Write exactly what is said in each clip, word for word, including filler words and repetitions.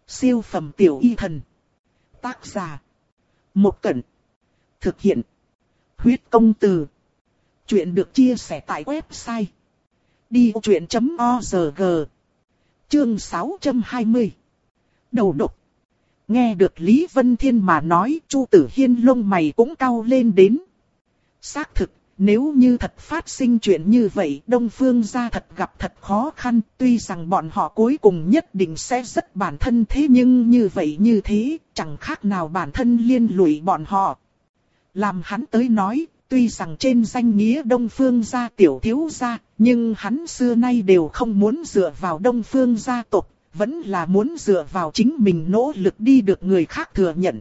Siêu phẩm tiểu y thần. Tác giả. Một Cẩn. Thực hiện. Huyết công từ. Chuyện được chia sẻ tại website. đi vô chuyện chấm org. Chương sáu trăm hai mươi. Đầu độc. Nghe được Lý Vân Thiên mà nói, Chu Tử Hiên lông mày cũng cau lên đến. Xác thực, nếu như thật phát sinh chuyện như vậy, Đông Phương gia thật gặp thật khó khăn, tuy rằng bọn họ cuối cùng nhất định sẽ rất bản thân, thế nhưng như vậy như thế, chẳng khác nào bản thân liên lụy bọn họ. Làm hắn tới nói, tuy rằng trên danh nghĩa Đông Phương gia tiểu thiếu gia, nhưng hắn xưa nay đều không muốn dựa vào Đông Phương gia tộc, vẫn là muốn dựa vào chính mình nỗ lực đi được người khác thừa nhận.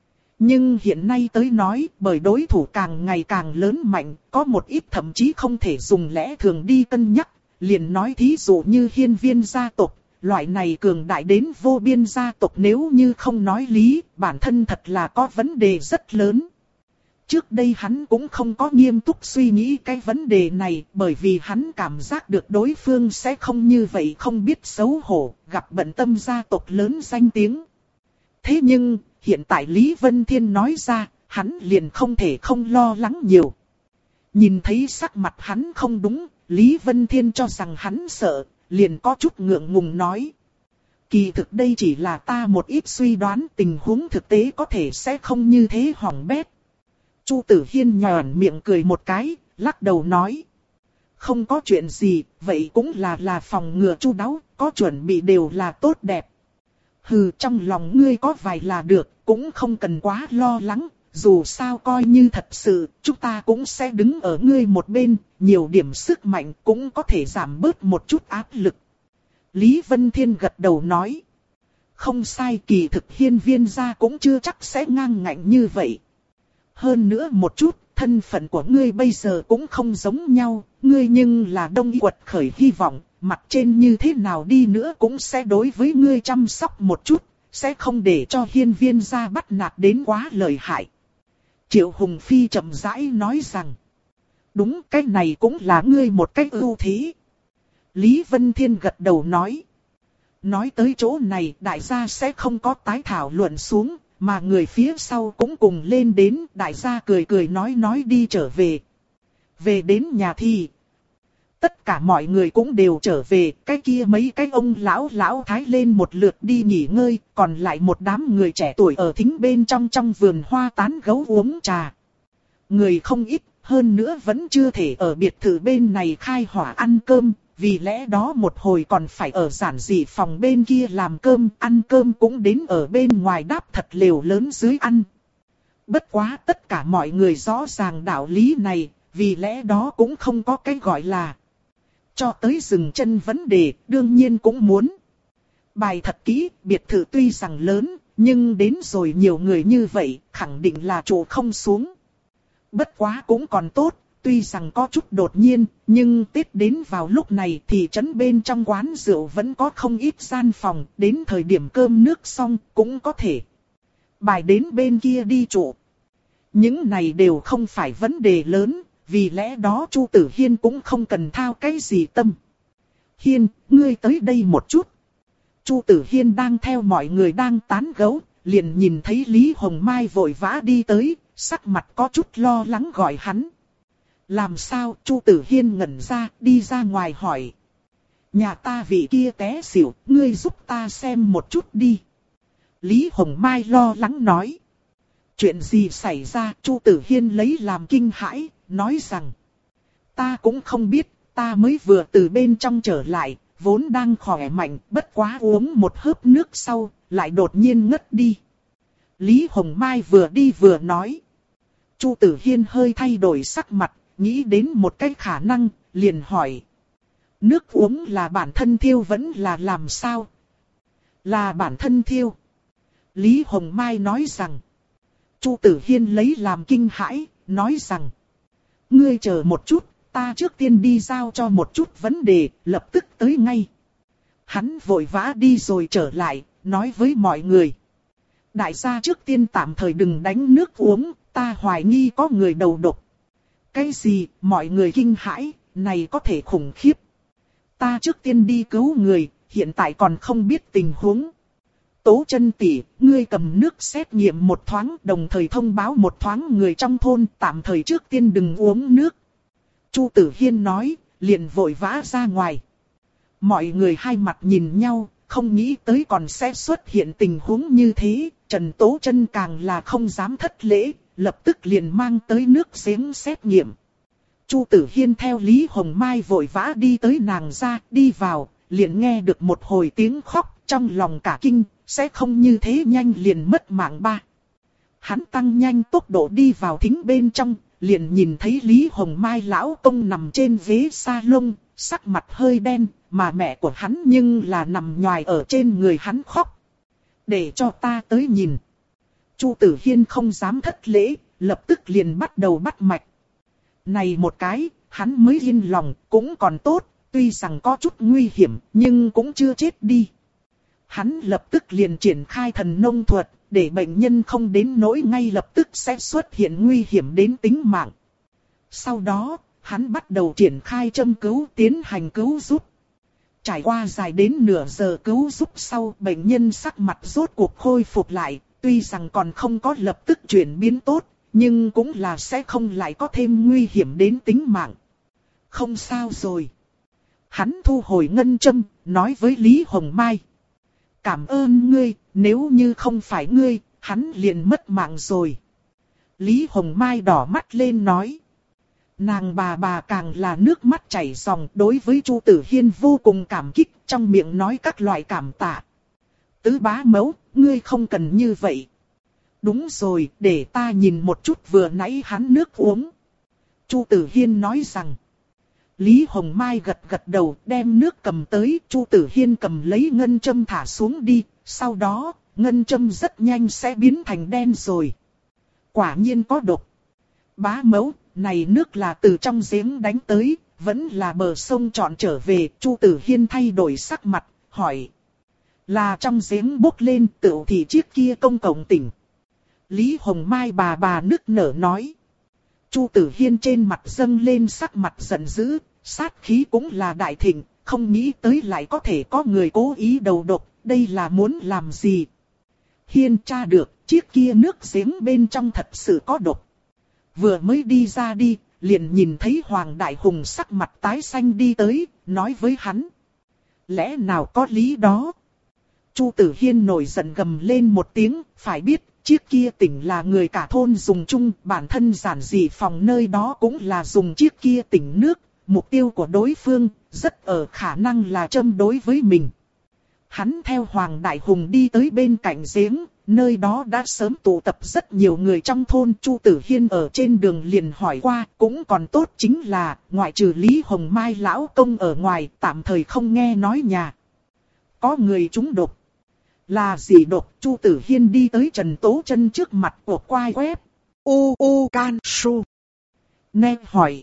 Nhưng hiện nay tới nói, bởi đối thủ càng ngày càng lớn mạnh, có một ít thậm chí không thể dùng lẽ thường đi cân nhắc, liền nói thí dụ như Hiên Viên gia tộc, loại này cường đại đến vô biên gia tộc, nếu như không nói lý, bản thân thật là có vấn đề rất lớn. Trước đây hắn cũng không có nghiêm túc suy nghĩ cái vấn đề này, bởi vì hắn cảm giác được đối phương sẽ không như vậy, không biết xấu hổ, gặp bận tâm gia tộc lớn danh tiếng. Thế nhưng, hiện tại Lý Vân Thiên nói ra, hắn liền không thể không lo lắng nhiều. Nhìn thấy sắc mặt hắn không đúng, Lý Vân Thiên cho rằng hắn sợ, liền có chút ngượng ngùng nói. Kỳ thực đây chỉ là ta một ít suy đoán, tình huống thực tế có thể sẽ không như thế hỏng bét. Chu Tử Hiên nhòn miệng cười một cái, lắc đầu nói. Không có chuyện gì, vậy cũng là là phòng ngừa chu đáo, có chuẩn bị đều là tốt đẹp. Hừ, trong lòng ngươi có vài là được, cũng không cần quá lo lắng, dù sao coi như thật sự, chúng ta cũng sẽ đứng ở ngươi một bên, nhiều điểm sức mạnh cũng có thể giảm bớt một chút áp lực. Lý Vân Thiên gật đầu nói. Không sai, kỳ thực Hiên Viên gia cũng chưa chắc sẽ ngang ngạnh như vậy. Hơn nữa một chút, thân phận của ngươi bây giờ cũng không giống nhau, ngươi nhưng là Đông Y quật khởi hy vọng, mặt trên như thế nào đi nữa cũng sẽ đối với ngươi chăm sóc một chút, sẽ không để cho Hiên Viên gia bắt nạt đến quá lợi hại. Triệu Hùng Phi chậm rãi nói rằng, đúng, cái này cũng là ngươi một cách ưu thế. Lý Vân Thiên gật đầu nói, nói tới chỗ này đại gia sẽ không có tái thảo luận xuống, mà người phía sau cũng cùng lên đến, đại gia cười cười nói nói đi trở về. Về đến nhà thì tất cả mọi người cũng đều trở về, cái kia mấy cái ông lão lão thái lên một lượt đi nghỉ ngơi, còn lại một đám người trẻ tuổi ở thính bên trong trong vườn hoa tán gấu uống trà. Người không ít, hơn nữa vẫn chưa thể ở biệt thự bên này khai hỏa ăn cơm, vì lẽ đó một hồi còn phải ở giản dị phòng bên kia làm cơm, ăn cơm cũng đến ở bên ngoài đáp thật lều lớn dưới ăn. Bất quá tất cả mọi người rõ ràng đạo lý này, vì lẽ đó cũng không có cái gọi là cho tới dừng chân vấn đề, đương nhiên cũng muốn. Bài thật kỹ, biệt thự tuy rằng lớn, nhưng đến rồi nhiều người như vậy, khẳng định là trụ không xuống. Bất quá cũng còn tốt, tuy rằng có chút đột nhiên, nhưng Tết đến vào lúc này thì trấn bên trong quán rượu vẫn có không ít gian phòng, đến thời điểm cơm nước xong cũng có thể bài đến bên kia đi trụ. Những này đều không phải vấn đề lớn, vì lẽ đó Chu Tử Hiên cũng không cần thao cái gì tâm. Hiên, ngươi tới đây một chút. Chu Tử Hiên đang theo mọi người đang tán gẫu, liền nhìn thấy Lý Hồng Mai vội vã đi tới, sắc mặt có chút lo lắng gọi hắn. Làm sao? Chu Tử Hiên ngẩn ra, đi ra ngoài hỏi. Nhà ta vị kia té xỉu, ngươi giúp ta xem một chút đi. Lý Hồng Mai lo lắng nói. Chuyện gì xảy ra? Chu Tử Hiên lấy làm kinh hãi, nói rằng. Ta cũng không biết, ta mới vừa từ bên trong trở lại, vốn đang khỏe mạnh, bất quá uống một hớp nước sau, lại đột nhiên ngất đi. Lý Hồng Mai vừa đi vừa nói. Chu Tử Hiên hơi thay đổi sắc mặt, nghĩ đến một cái khả năng, liền hỏi. Nước uống là bản thân thiêu vẫn là làm sao? Là bản thân thiêu. Lý Hồng Mai nói rằng. Chu Tử Hiên lấy làm kinh hãi, nói rằng. Ngươi chờ một chút, ta trước tiên đi giao cho một chút vấn đề, lập tức tới ngay. Hắn vội vã đi rồi trở lại, nói với mọi người. Đại gia trước tiên tạm thời đừng đánh nước uống, ta hoài nghi có người đầu độc. Cái gì, mọi người kinh hãi, này có thể khủng khiếp. Ta trước tiên đi cứu người, hiện tại còn không biết tình huống. Tố Chân tỷ, ngươi cầm nước xét nghiệm một thoáng, đồng thời thông báo một thoáng người trong thôn, tạm thời trước tiên đừng uống nước. Chu Tử Hiên nói, liền vội vã ra ngoài. Mọi người hai mặt nhìn nhau, không nghĩ tới còn sẽ xuất hiện tình huống như thế. Trần Tố Chân càng là không dám thất lễ, lập tức liền mang tới nước giếng xét nghiệm. Chu Tử Hiên theo Lý Hồng Mai vội vã đi tới nàng ra, đi vào, liền nghe được một hồi tiếng khóc, trong lòng cả kinh, sẽ không như thế nhanh liền mất mạng ba. Hắn tăng nhanh tốc độ đi vào thính bên trong, liền nhìn thấy Lý Hồng Mai lão công nằm trên ghế salon, sắc mặt hơi đen, mà mẹ của hắn nhưng là nằm nhoài ở trên người hắn khóc. Để cho ta tới nhìn. Chu Tử Hiên không dám thất lễ, lập tức liền bắt đầu bắt mạch. Này một cái, hắn mới yên lòng, cũng còn tốt, tuy rằng có chút nguy hiểm, nhưng cũng chưa chết đi. Hắn lập tức liền triển khai thần nông thuật, để bệnh nhân không đến nỗi ngay lập tức sẽ xuất hiện nguy hiểm đến tính mạng. Sau đó, hắn bắt đầu triển khai châm cứu tiến hành cứu giúp. Trải qua dài đến nửa giờ cứu giúp sau, bệnh nhân sắc mặt rốt cuộc khôi phục lại, tuy rằng còn không có lập tức chuyển biến tốt, nhưng cũng là sẽ không lại có thêm nguy hiểm đến tính mạng. Không sao rồi. Hắn thu hồi ngân châm, nói với Lý Hồng Mai. Cảm ơn ngươi, nếu như không phải ngươi, hắn liền mất mạng rồi. Lý Hồng Mai đỏ mắt lên nói. Nàng bà bà càng là nước mắt chảy ròng, đối với Chu Tử Hiên vô cùng cảm kích, trong miệng nói các loại cảm tạ. Tứ bá mẫu, ngươi không cần như vậy. Đúng rồi, để ta nhìn một chút vừa nãy hắn nước uống. Chu Tử Hiên nói rằng. Lý Hồng Mai gật gật đầu, đem nước cầm tới, Chu Tử Hiên cầm lấy ngân châm thả xuống đi, sau đó, ngân châm rất nhanh sẽ biến thành đen rồi. Quả nhiên có độc. Bá mẫu, này nước là từ trong giếng đánh tới, vẫn là bờ sông trọn trở về. Chu Tử Hiên thay đổi sắc mặt, hỏi. Là trong giếng bốc lên tựu thì chiếc kia công cộng tỉnh. Lý Hồng Mai bà bà nức nở nói. Chu Tử Hiên trên mặt dâng lên sắc mặt giận dữ, sát khí cũng là đại thịnh, không nghĩ tới lại có thể có người cố ý đầu độc, đây là muốn làm gì? Hiên tra được, chiếc kia nước giếng bên trong thật sự có độc. Vừa mới đi ra đi, liền nhìn thấy Hoàng Đại Hùng sắc mặt tái xanh đi tới, nói với hắn. Lẽ nào có lý đó? Chu Tử Hiên nổi giận gầm lên một tiếng, phải biết, chiếc kia tỉnh là người cả thôn dùng chung, bản thân giản dị phòng nơi đó cũng là dùng chiếc kia tỉnh nước, mục tiêu của đối phương, rất ở khả năng là châm đối với mình. Hắn theo Hoàng Đại Hùng đi tới bên cạnh giếng, nơi đó đã sớm tụ tập rất nhiều người trong thôn. Chu Tử Hiên ở trên đường liền hỏi qua, cũng còn tốt chính là, ngoại trừ Lý Hồng Mai lão công ở ngoài, tạm thời không nghe nói nhà. Có người trúng độc. Là gì độc? Chu Tử Hiên đi tới Trần Tố Chân trước mặt của quai web. U U Can Su. Nghe hỏi.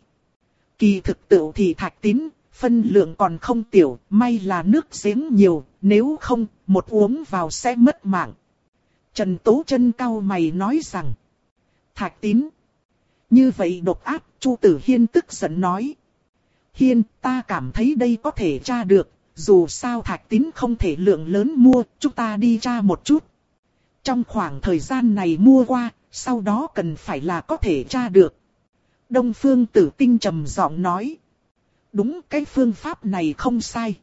Kỳ thực tựu thì thạch tín, phân lượng còn không tiểu, may là nước giếng nhiều, nếu không, một uống vào sẽ mất mạng. Trần Tố Chân cau mày nói rằng. Thạch tín. Như vậy độc ác, Chu Tử Hiên tức giận nói. Hiên, ta cảm thấy đây có thể tra được. Dù sao thạch tín không thể lượng lớn mua, chúng ta đi tra một chút. Trong khoảng thời gian này mua qua, sau đó cần phải là có thể tra được. Đông Phương Tử Tinh trầm giọng nói. Đúng, cái phương pháp này không sai.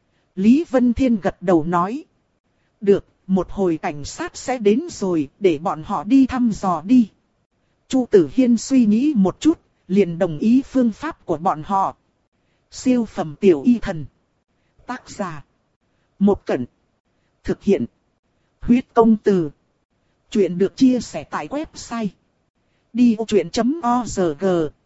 Lý Vân Thiên gật đầu nói. Được, một hồi cảnh sát sẽ đến rồi, để bọn họ đi thăm dò đi. Chu Tử Hiên suy nghĩ một chút, liền đồng ý phương pháp của bọn họ. Siêu phẩm tiểu y thần. Tác giả. Một Cẩn. Thực hiện. Huyết công từ. Chuyện được chia sẻ tại website. đi ô chuyện chấm org.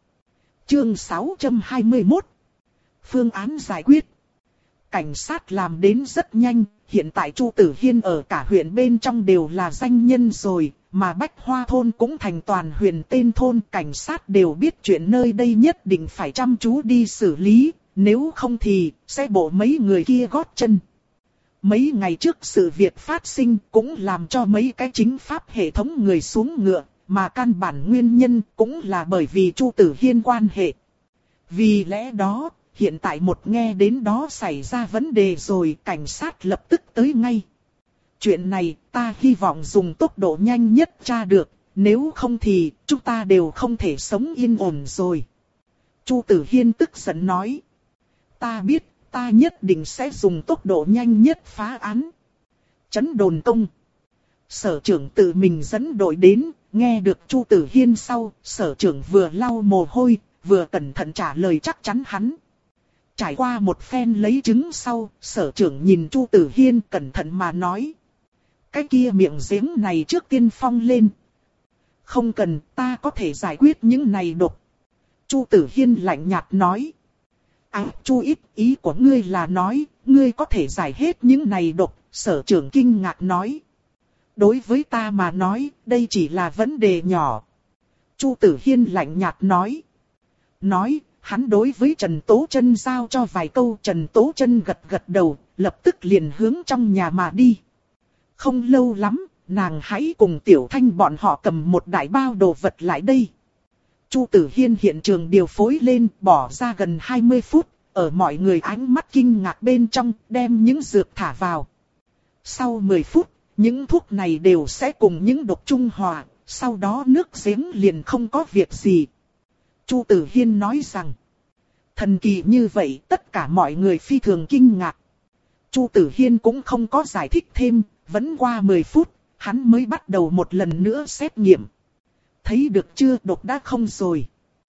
Chương sáu trăm hai mươi mốt. Phương án giải quyết. Cảnh sát làm đến rất nhanh. Hiện tại Chu Tử Hiên ở cả huyện bên trong đều là danh nhân rồi. Mà Bách Hoa thôn cũng thành toàn huyện tên thôn. Cảnh sát đều biết chuyện nơi đây nhất định phải chăm chú đi xử lý. Nếu không thì, sẽ bộ mấy người kia gót chân. Mấy ngày trước sự việc phát sinh cũng làm cho mấy cái chính pháp hệ thống người xuống ngựa, mà căn bản nguyên nhân cũng là bởi vì Chu Tử Hiên quan hệ. Vì lẽ đó, hiện tại một nghe đến đó xảy ra vấn đề rồi, cảnh sát lập tức tới ngay. Chuyện này ta hy vọng dùng tốc độ nhanh nhất tra được, nếu không thì chúng ta đều không thể sống yên ổn rồi. Chu Tử Hiên tức giận nói. Ta biết, ta nhất định sẽ dùng tốc độ nhanh nhất phá án. Trấn đồn công. Sở trưởng tự mình dẫn đội đến, nghe được Chu Tử Hiên sau, sở trưởng vừa lau mồ hôi, vừa cẩn thận trả lời chắc chắn hắn. Trải qua một phen lấy chứng sau, sở trưởng nhìn Chu Tử Hiên cẩn thận mà nói. Cái kia miệng giếng này trước tiên phong lên. Không cần, ta có thể giải quyết những này độc. Chu Tử Hiên lạnh nhạt nói. À, Chu ít, ý của ngươi là nói, ngươi có thể giải hết những này độc, sở trưởng kinh ngạc nói. Đối với ta mà nói, đây chỉ là vấn đề nhỏ. Chu Tử Hiên lạnh nhạt nói. Nói, hắn đối với Trần Tố Chân giao cho vài câu, Trần Tố Chân gật gật đầu, lập tức liền hướng trong nhà mà đi. Không lâu lắm, nàng hãy cùng Tiểu Thanh bọn họ cầm một đại bao đồ vật lại đây. Chu Tử Hiên hiện trường điều phối lên, bỏ ra gần hai mươi phút, ở mọi người ánh mắt kinh ngạc bên trong, đem những dược thả vào. Sau mười phút, những thuốc này đều sẽ cùng những độc trung hòa, sau đó nước giếng liền không có việc gì. Chu Tử Hiên nói rằng, thần kỳ như vậy tất cả mọi người phi thường kinh ngạc. Chu Tử Hiên cũng không có giải thích thêm, vẫn qua mười phút, hắn mới bắt đầu một lần nữa xét nghiệm. Thấy được chưa, độc đã không rồi.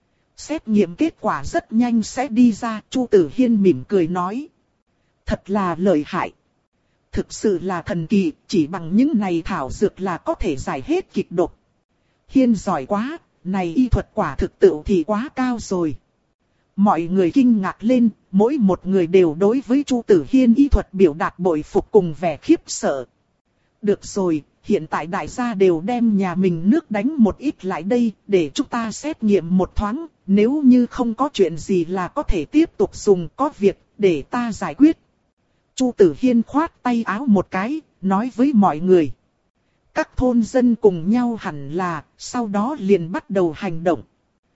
Xét nghiệm kết quả rất nhanh sẽ đi ra, Chu Tử Hiên mỉm cười nói. Thật là lợi hại. Thực sự là thần kỳ, chỉ bằng những này thảo dược là có thể giải hết kịch độc. Hiên giỏi quá, này y thuật quả thực tự thì quá cao rồi. Mọi người kinh ngạc lên, mỗi một người đều đối với Chu Tử Hiên y thuật biểu đạt bội phục cùng vẻ khiếp sợ. Được rồi, hiện tại đại gia đều đem nhà mình nước đánh một ít lại đây, để chúng ta xét nghiệm một thoáng, nếu như không có chuyện gì là có thể tiếp tục dùng, có việc, để ta giải quyết. Chu Tử Hiên khoát tay áo một cái, nói với mọi người. Các thôn dân cùng nhau hẳn là, sau đó liền bắt đầu hành động.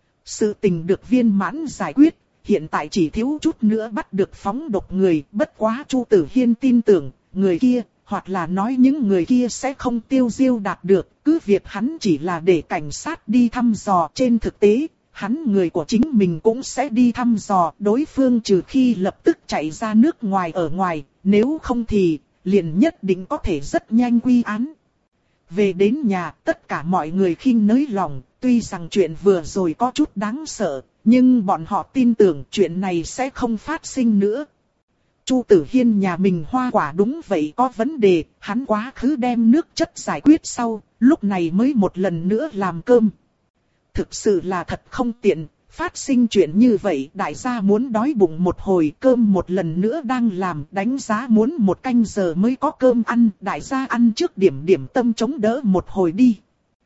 Sự tình được viên mãn giải quyết, hiện tại chỉ thiếu chút nữa bắt được phóng độc người, bất quá Chu Tử Hiên tin tưởng, người kia, hoặc là nói những người kia sẽ không tiêu diêu đạt được, cứ việc hắn chỉ là để cảnh sát đi thăm dò. Trên thực tế, hắn người của chính mình cũng sẽ đi thăm dò, đối phương trừ khi lập tức chạy ra nước ngoài ở ngoài, nếu không thì, liền nhất định có thể rất nhanh quy án. Về đến nhà, tất cả mọi người khinh nới lòng, tuy rằng chuyện vừa rồi có chút đáng sợ, nhưng bọn họ tin tưởng chuyện này sẽ không phát sinh nữa. Chu Tử Hiên nhà mình hoa quả đúng vậy có vấn đề, hắn quá khứ đem nước chất giải quyết sau, lúc này mới một lần nữa làm cơm. Thực sự là thật không tiện, phát sinh chuyện như vậy đại gia muốn đói bụng một hồi, cơm một lần nữa đang làm, đánh giá muốn một canh giờ mới có cơm ăn, đại gia ăn trước điểm điểm tâm chống đỡ một hồi đi.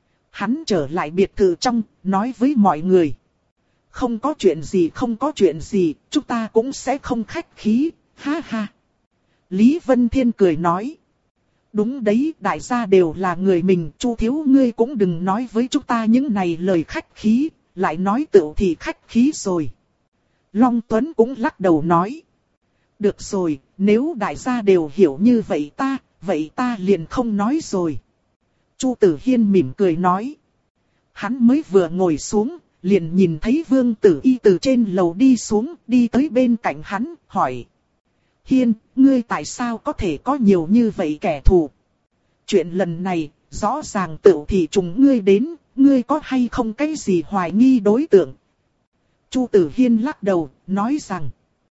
Hắn trở lại biệt thự trong, nói với mọi người. Không có chuyện gì không có chuyện gì, chúng ta cũng sẽ không khách khí, ha ha. Lý Vân Thiên cười nói. Đúng đấy, đại gia đều là người mình, Chu thiếu ngươi cũng đừng nói với chúng ta những này lời khách khí, lại nói tựu thì khách khí rồi. Long Tuấn cũng lắc đầu nói. Được rồi, nếu đại gia đều hiểu như vậy ta, vậy ta liền không nói rồi. Chu Tử Hiên mỉm cười nói. Hắn mới vừa ngồi xuống, liền nhìn thấy Vương Tử Y từ trên lầu đi xuống, đi tới bên cạnh hắn, hỏi. Hiên, ngươi tại sao có thể có nhiều như vậy kẻ thù? Chuyện lần này, rõ ràng tựu thì chúng ngươi đến, ngươi có hay không cái gì hoài nghi đối tượng? Chu Tử Hiên lắc đầu, nói rằng.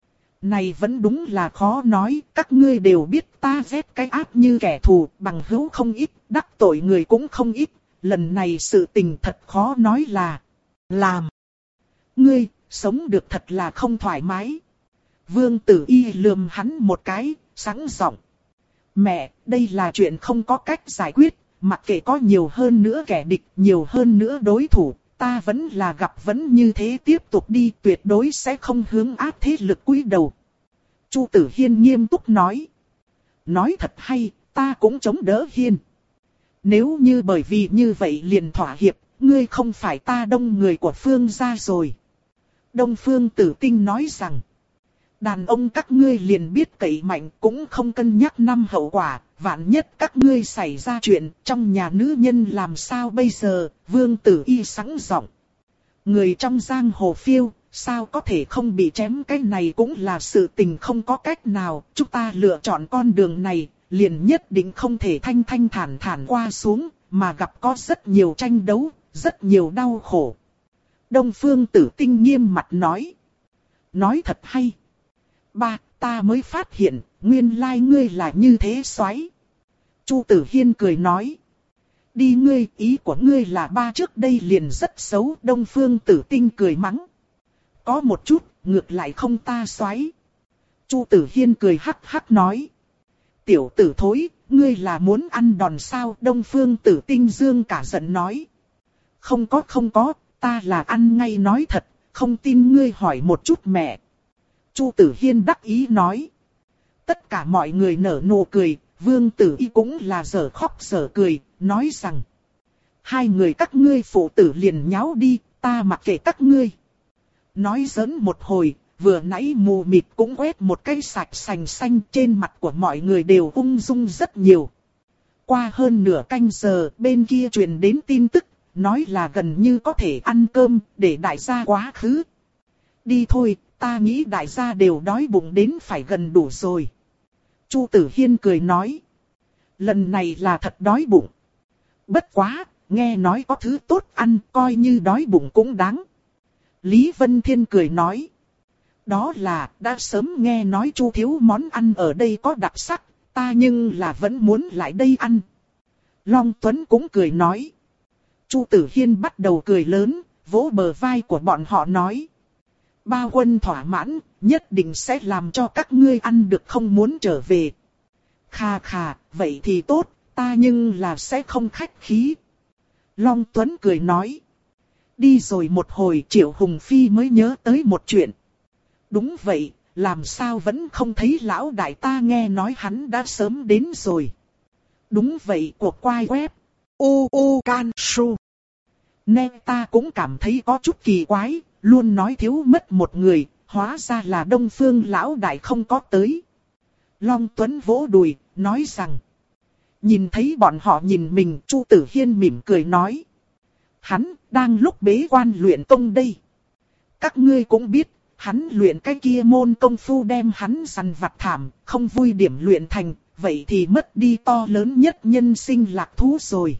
Này vẫn đúng là khó nói, các ngươi đều biết ta ghét cái ác như kẻ thù, bằng hữu không ít, đắc tội người cũng không ít. Lần này sự tình thật khó nói là, làm. Ngươi, sống được thật là không thoải mái. Vương Tử Y lườm hắn một cái, sẵn giọng. Mẹ, đây là chuyện không có cách giải quyết, mặc kệ có nhiều hơn nữa kẻ địch, nhiều hơn nữa đối thủ, ta vẫn là gặp vẫn như thế tiếp tục đi, tuyệt đối sẽ không hướng áp thế lực cúi đầu. Chu Tử Hiên nghiêm túc nói. Nói thật hay, ta cũng chống đỡ Hiên. Nếu như bởi vì như vậy liền thỏa hiệp, ngươi không phải ta đông người của Phương gia rồi. Đông Phương Tử Tinh nói rằng. Đàn ông các ngươi liền biết cậy mạnh, cũng không cân nhắc năm hậu quả, vạn nhất các ngươi xảy ra chuyện, trong nhà nữ nhân làm sao bây giờ? Vương Tử Y sẵn giọng. Người trong giang hồ phiêu, sao có thể không bị chém, cái này cũng là sự tình không có cách nào, chúng ta lựa chọn con đường này, liền nhất định không thể thanh thanh thản thản qua xuống, mà gặp có rất nhiều tranh đấu, rất nhiều đau khổ. Đông Phương Tử Tinh nghiêm mặt nói. Nói thật hay. Ba, ta mới phát hiện, nguyên lai ngươi là như thế soái. Chu Tử Hiên cười nói. Đi ngươi, ý của ngươi là ba trước đây liền rất xấu. Đông Phương Tử Tinh cười mắng. Có một chút, ngược lại không ta soái. Chu Tử Hiên cười hắc hắc nói. Tiểu tử thối, ngươi là muốn ăn đòn sao? Đông Phương Tử Tinh dương cả giận nói. Không có không có, ta là ăn ngay nói thật, không tin ngươi hỏi một chút mẹ. Chu Tử Hiên đắc ý nói. Tất cả mọi người nở nụ cười, Vương Tử Y cũng là giở khóc giở cười, nói rằng. Hai người các ngươi phụ tử liền nháo đi, ta mặc kệ các ngươi. Nói giỡn một hồi, vừa nãy mù mịt cũng quét một cái sạch sành xanh, trên mặt của mọi người đều ung dung rất nhiều. Qua hơn nửa canh giờ, bên kia truyền đến tin tức, nói là gần như có thể ăn cơm, để đại gia quá khứ. Đi thôi, ta nghĩ đại gia đều đói bụng đến phải gần đủ rồi. Chu Tử Hiên cười nói. Lần này là thật đói bụng. Bất quá, nghe nói có thứ tốt ăn, coi như đói bụng cũng đáng. Lý Vân Thiên cười nói. Đó là, đã sớm nghe nói Chu thiếu món ăn ở đây có đặc sắc, ta nhưng là vẫn muốn lại đây ăn. Long Tuấn cũng cười nói. Chu Tử Hiên bắt đầu cười lớn, vỗ bờ vai của bọn họ nói. Ba quân thỏa mãn, nhất định sẽ làm cho các ngươi ăn được không muốn trở về. Khà khà, vậy thì tốt, ta nhưng là sẽ không khách khí. Long Tuấn cười nói. Đi rồi một hồi Triệu Hùng Phi mới nhớ tới một chuyện. Đúng vậy, làm sao vẫn không thấy lão đại, ta nghe nói hắn đã sớm đến rồi. Đúng vậy, cuộc quay web. U U Can Su. Nên ta cũng cảm thấy có chút kỳ quái, luôn nói thiếu mất một người, hóa ra là Đông Phương lão đại không có tới. Long Tuấn vỗ đùi, nói rằng. Nhìn thấy bọn họ nhìn mình, Chu Tử Hiên mỉm cười nói. Hắn, đang lúc bế quan luyện công đây. Các ngươi cũng biết, hắn luyện cái kia môn công phu đem hắn săn vặt thảm, không vui điểm luyện thành, vậy thì mất đi to lớn nhất nhân sinh lạc thú rồi.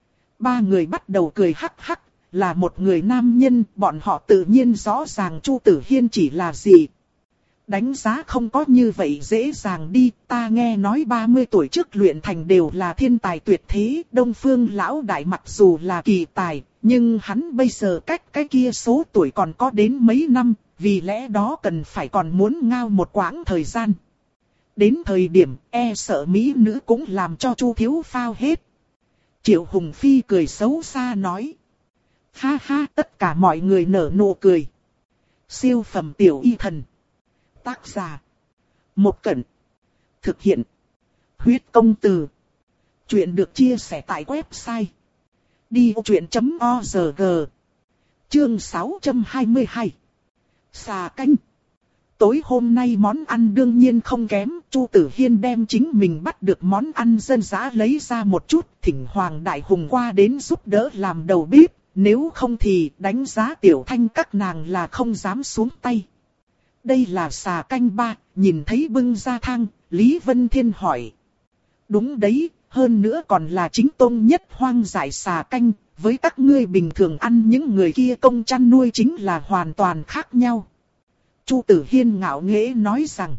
Ba người bắt đầu cười hắc hắc, là một người nam nhân, bọn họ tự nhiên rõ ràng Chu Tử Hiên chỉ là gì. Đánh giá không có như vậy dễ dàng đi, ta nghe nói ba mươi tuổi trước luyện thành đều là thiên tài tuyệt thế, Đông Phương lão đại mặc dù là kỳ tài, nhưng hắn bây giờ cách cái kia số tuổi còn có đến mấy năm, vì lẽ đó cần phải còn muốn ngao một quãng thời gian. Đến thời điểm e sợ mỹ nữ cũng làm cho Chu thiếu phao hết. Triệu Hùng Phi cười xấu xa nói. Ha ha, tất cả mọi người nở nụ cười. Siêu phẩm tiểu y thần. Tác giả. Một Cẩn. Thực hiện. Huyết công từ. Chuyện được chia sẻ tại website. đi ô chuyện chấm org. Chương sáu trăm hai mươi hai. Xà canh. Tối hôm nay món ăn đương nhiên không kém, Chu Tử Hiên đem chính mình bắt được món ăn dân dã lấy ra một chút, thỉnh Hoàng Đại Hùng qua đến giúp đỡ làm đầu bếp, nếu không thì đánh giá Tiểu Thanh các nàng là không dám xuống tay. Đây là xà canh ba, nhìn thấy bưng ra thang, Lý Vân Thiên hỏi. Đúng đấy, hơn nữa còn là chính tôn nhất hoang dại xà canh, với các ngươi bình thường ăn những người kia công chăn nuôi chính là hoàn toàn khác nhau. Chu Tử Hiên ngạo nghễ nói rằng.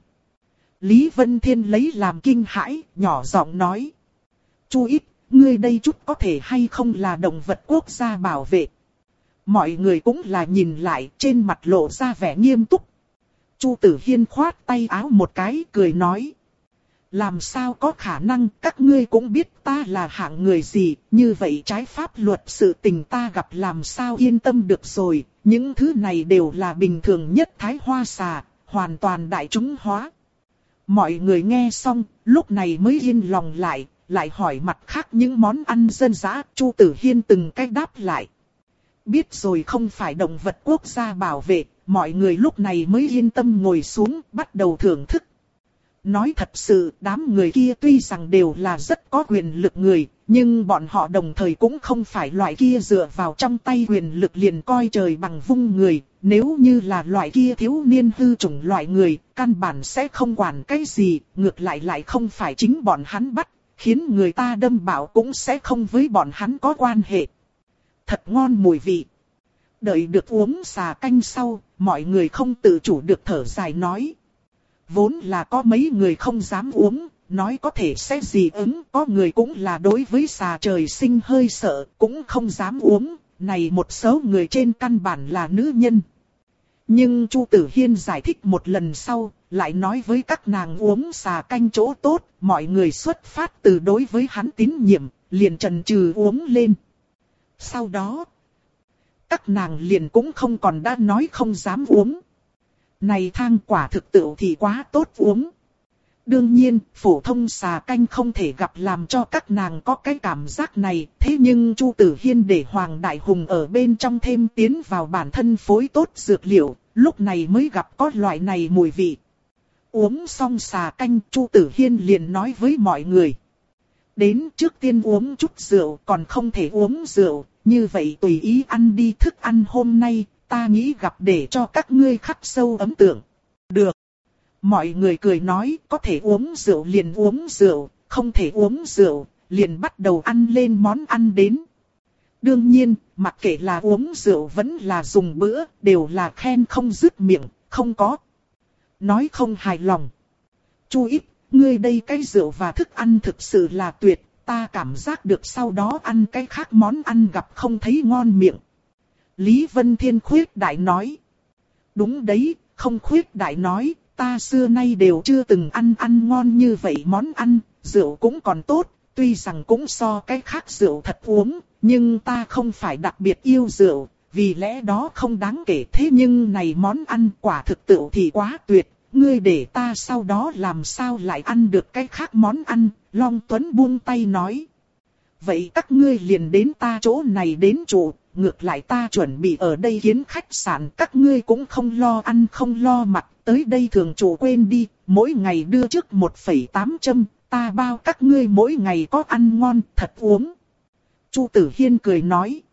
Lý Vân Thiên lấy làm kinh hãi, nhỏ giọng nói. Chu ít, ngươi đây chút có thể hay không là động vật quốc gia bảo vệ. Mọi người cũng là nhìn lại, trên mặt lộ ra vẻ nghiêm túc. Chu Tử Hiên khoát tay áo một cái, cười nói. Làm sao có khả năng, các ngươi cũng biết ta là hạng người gì, như vậy trái pháp luật sự tình ta gặp làm sao yên tâm được rồi, những thứ này đều là bình thường nhất Thái Hoa xà, hoàn toàn đại chúng hóa. Mọi người nghe xong, lúc này mới yên lòng lại, lại hỏi mặt khác những món ăn dân dã, Chu Tử Hiên từng cách đáp lại. Biết rồi, không phải động vật quốc gia bảo vệ, mọi người lúc này mới yên tâm ngồi xuống, bắt đầu thưởng thức. Nói thật sự, đám người kia tuy rằng đều là rất có quyền lực người, nhưng bọn họ đồng thời cũng không phải loại kia dựa vào trong tay quyền lực liền coi trời bằng vung người. Nếu như là loại kia thiếu niên hư chủng loại người, căn bản sẽ không quản cái gì, ngược lại lại không phải chính bọn hắn bắt, khiến người ta đâm bảo cũng sẽ không với bọn hắn có quan hệ. Thật ngon mùi vị. Đợi được uống xà canh sau, mọi người không tự chủ được thở dài nói. Vốn là có mấy người không dám uống, nói có thể sẽ dị ứng, có người cũng là đối với xà trời sinh hơi sợ, cũng không dám uống, này một số người trên căn bản là nữ nhân. Nhưng Chu Tử Hiên giải thích một lần sau, lại nói với các nàng uống xà canh chỗ tốt, mọi người xuất phát từ đối với hắn tín nhiệm, liền chần chừ uống lên. Sau đó, các nàng liền cũng không còn đã nói không dám uống. Này thang quả thực tự thì quá tốt uống. Đương nhiên, phổ thông xà canh không thể gặp làm cho các nàng có cái cảm giác này. Thế nhưng Chu Tử Hiên để Hoàng Đại Hùng ở bên trong thêm tiến vào bản thân phối tốt dược liệu, lúc này mới gặp có loại này mùi vị. Uống xong xà canh, Chu Tử Hiên liền nói với mọi người. Đến trước tiên uống chút rượu, còn không thể uống rượu, như vậy tùy ý ăn đi thức ăn hôm nay, ta nghĩ gặp để cho các ngươi khắc sâu ấn tượng. Được. Mọi người cười nói, có thể uống rượu liền uống rượu, không thể uống rượu, liền bắt đầu ăn lên món ăn đến. Đương nhiên, mặc kệ là uống rượu vẫn là dùng bữa, đều là khen không dứt miệng, không có. Nói không hài lòng. Chu Ít, ngươi đây cái rượu và thức ăn thực sự là tuyệt, ta cảm giác được sau đó ăn cái khác món ăn gặp không thấy ngon miệng. Lý Vân Thiên khuyết đại nói. Đúng đấy, không khuyết đại nói, ta xưa nay đều chưa từng ăn ăn ngon như vậy món ăn, rượu cũng còn tốt, tuy rằng cũng so cái khác rượu thật uống, nhưng ta không phải đặc biệt yêu rượu, vì lẽ đó không đáng kể. Thế nhưng này món ăn quả thực tự thì quá tuyệt, ngươi để ta sau đó làm sao lại ăn được cái khác món ăn, Long Tuấn buông tay nói. Vậy các ngươi liền đến ta chỗ này đến trụ, ngược lại ta chuẩn bị ở đây kiến khách sạn, các ngươi cũng không lo ăn không lo mặc, tới đây thường trụ quên đi, mỗi ngày đưa trước một phẩy tám châm, ta bao các ngươi mỗi ngày có ăn ngon, thật uống. Chu Tử Hiên cười nói.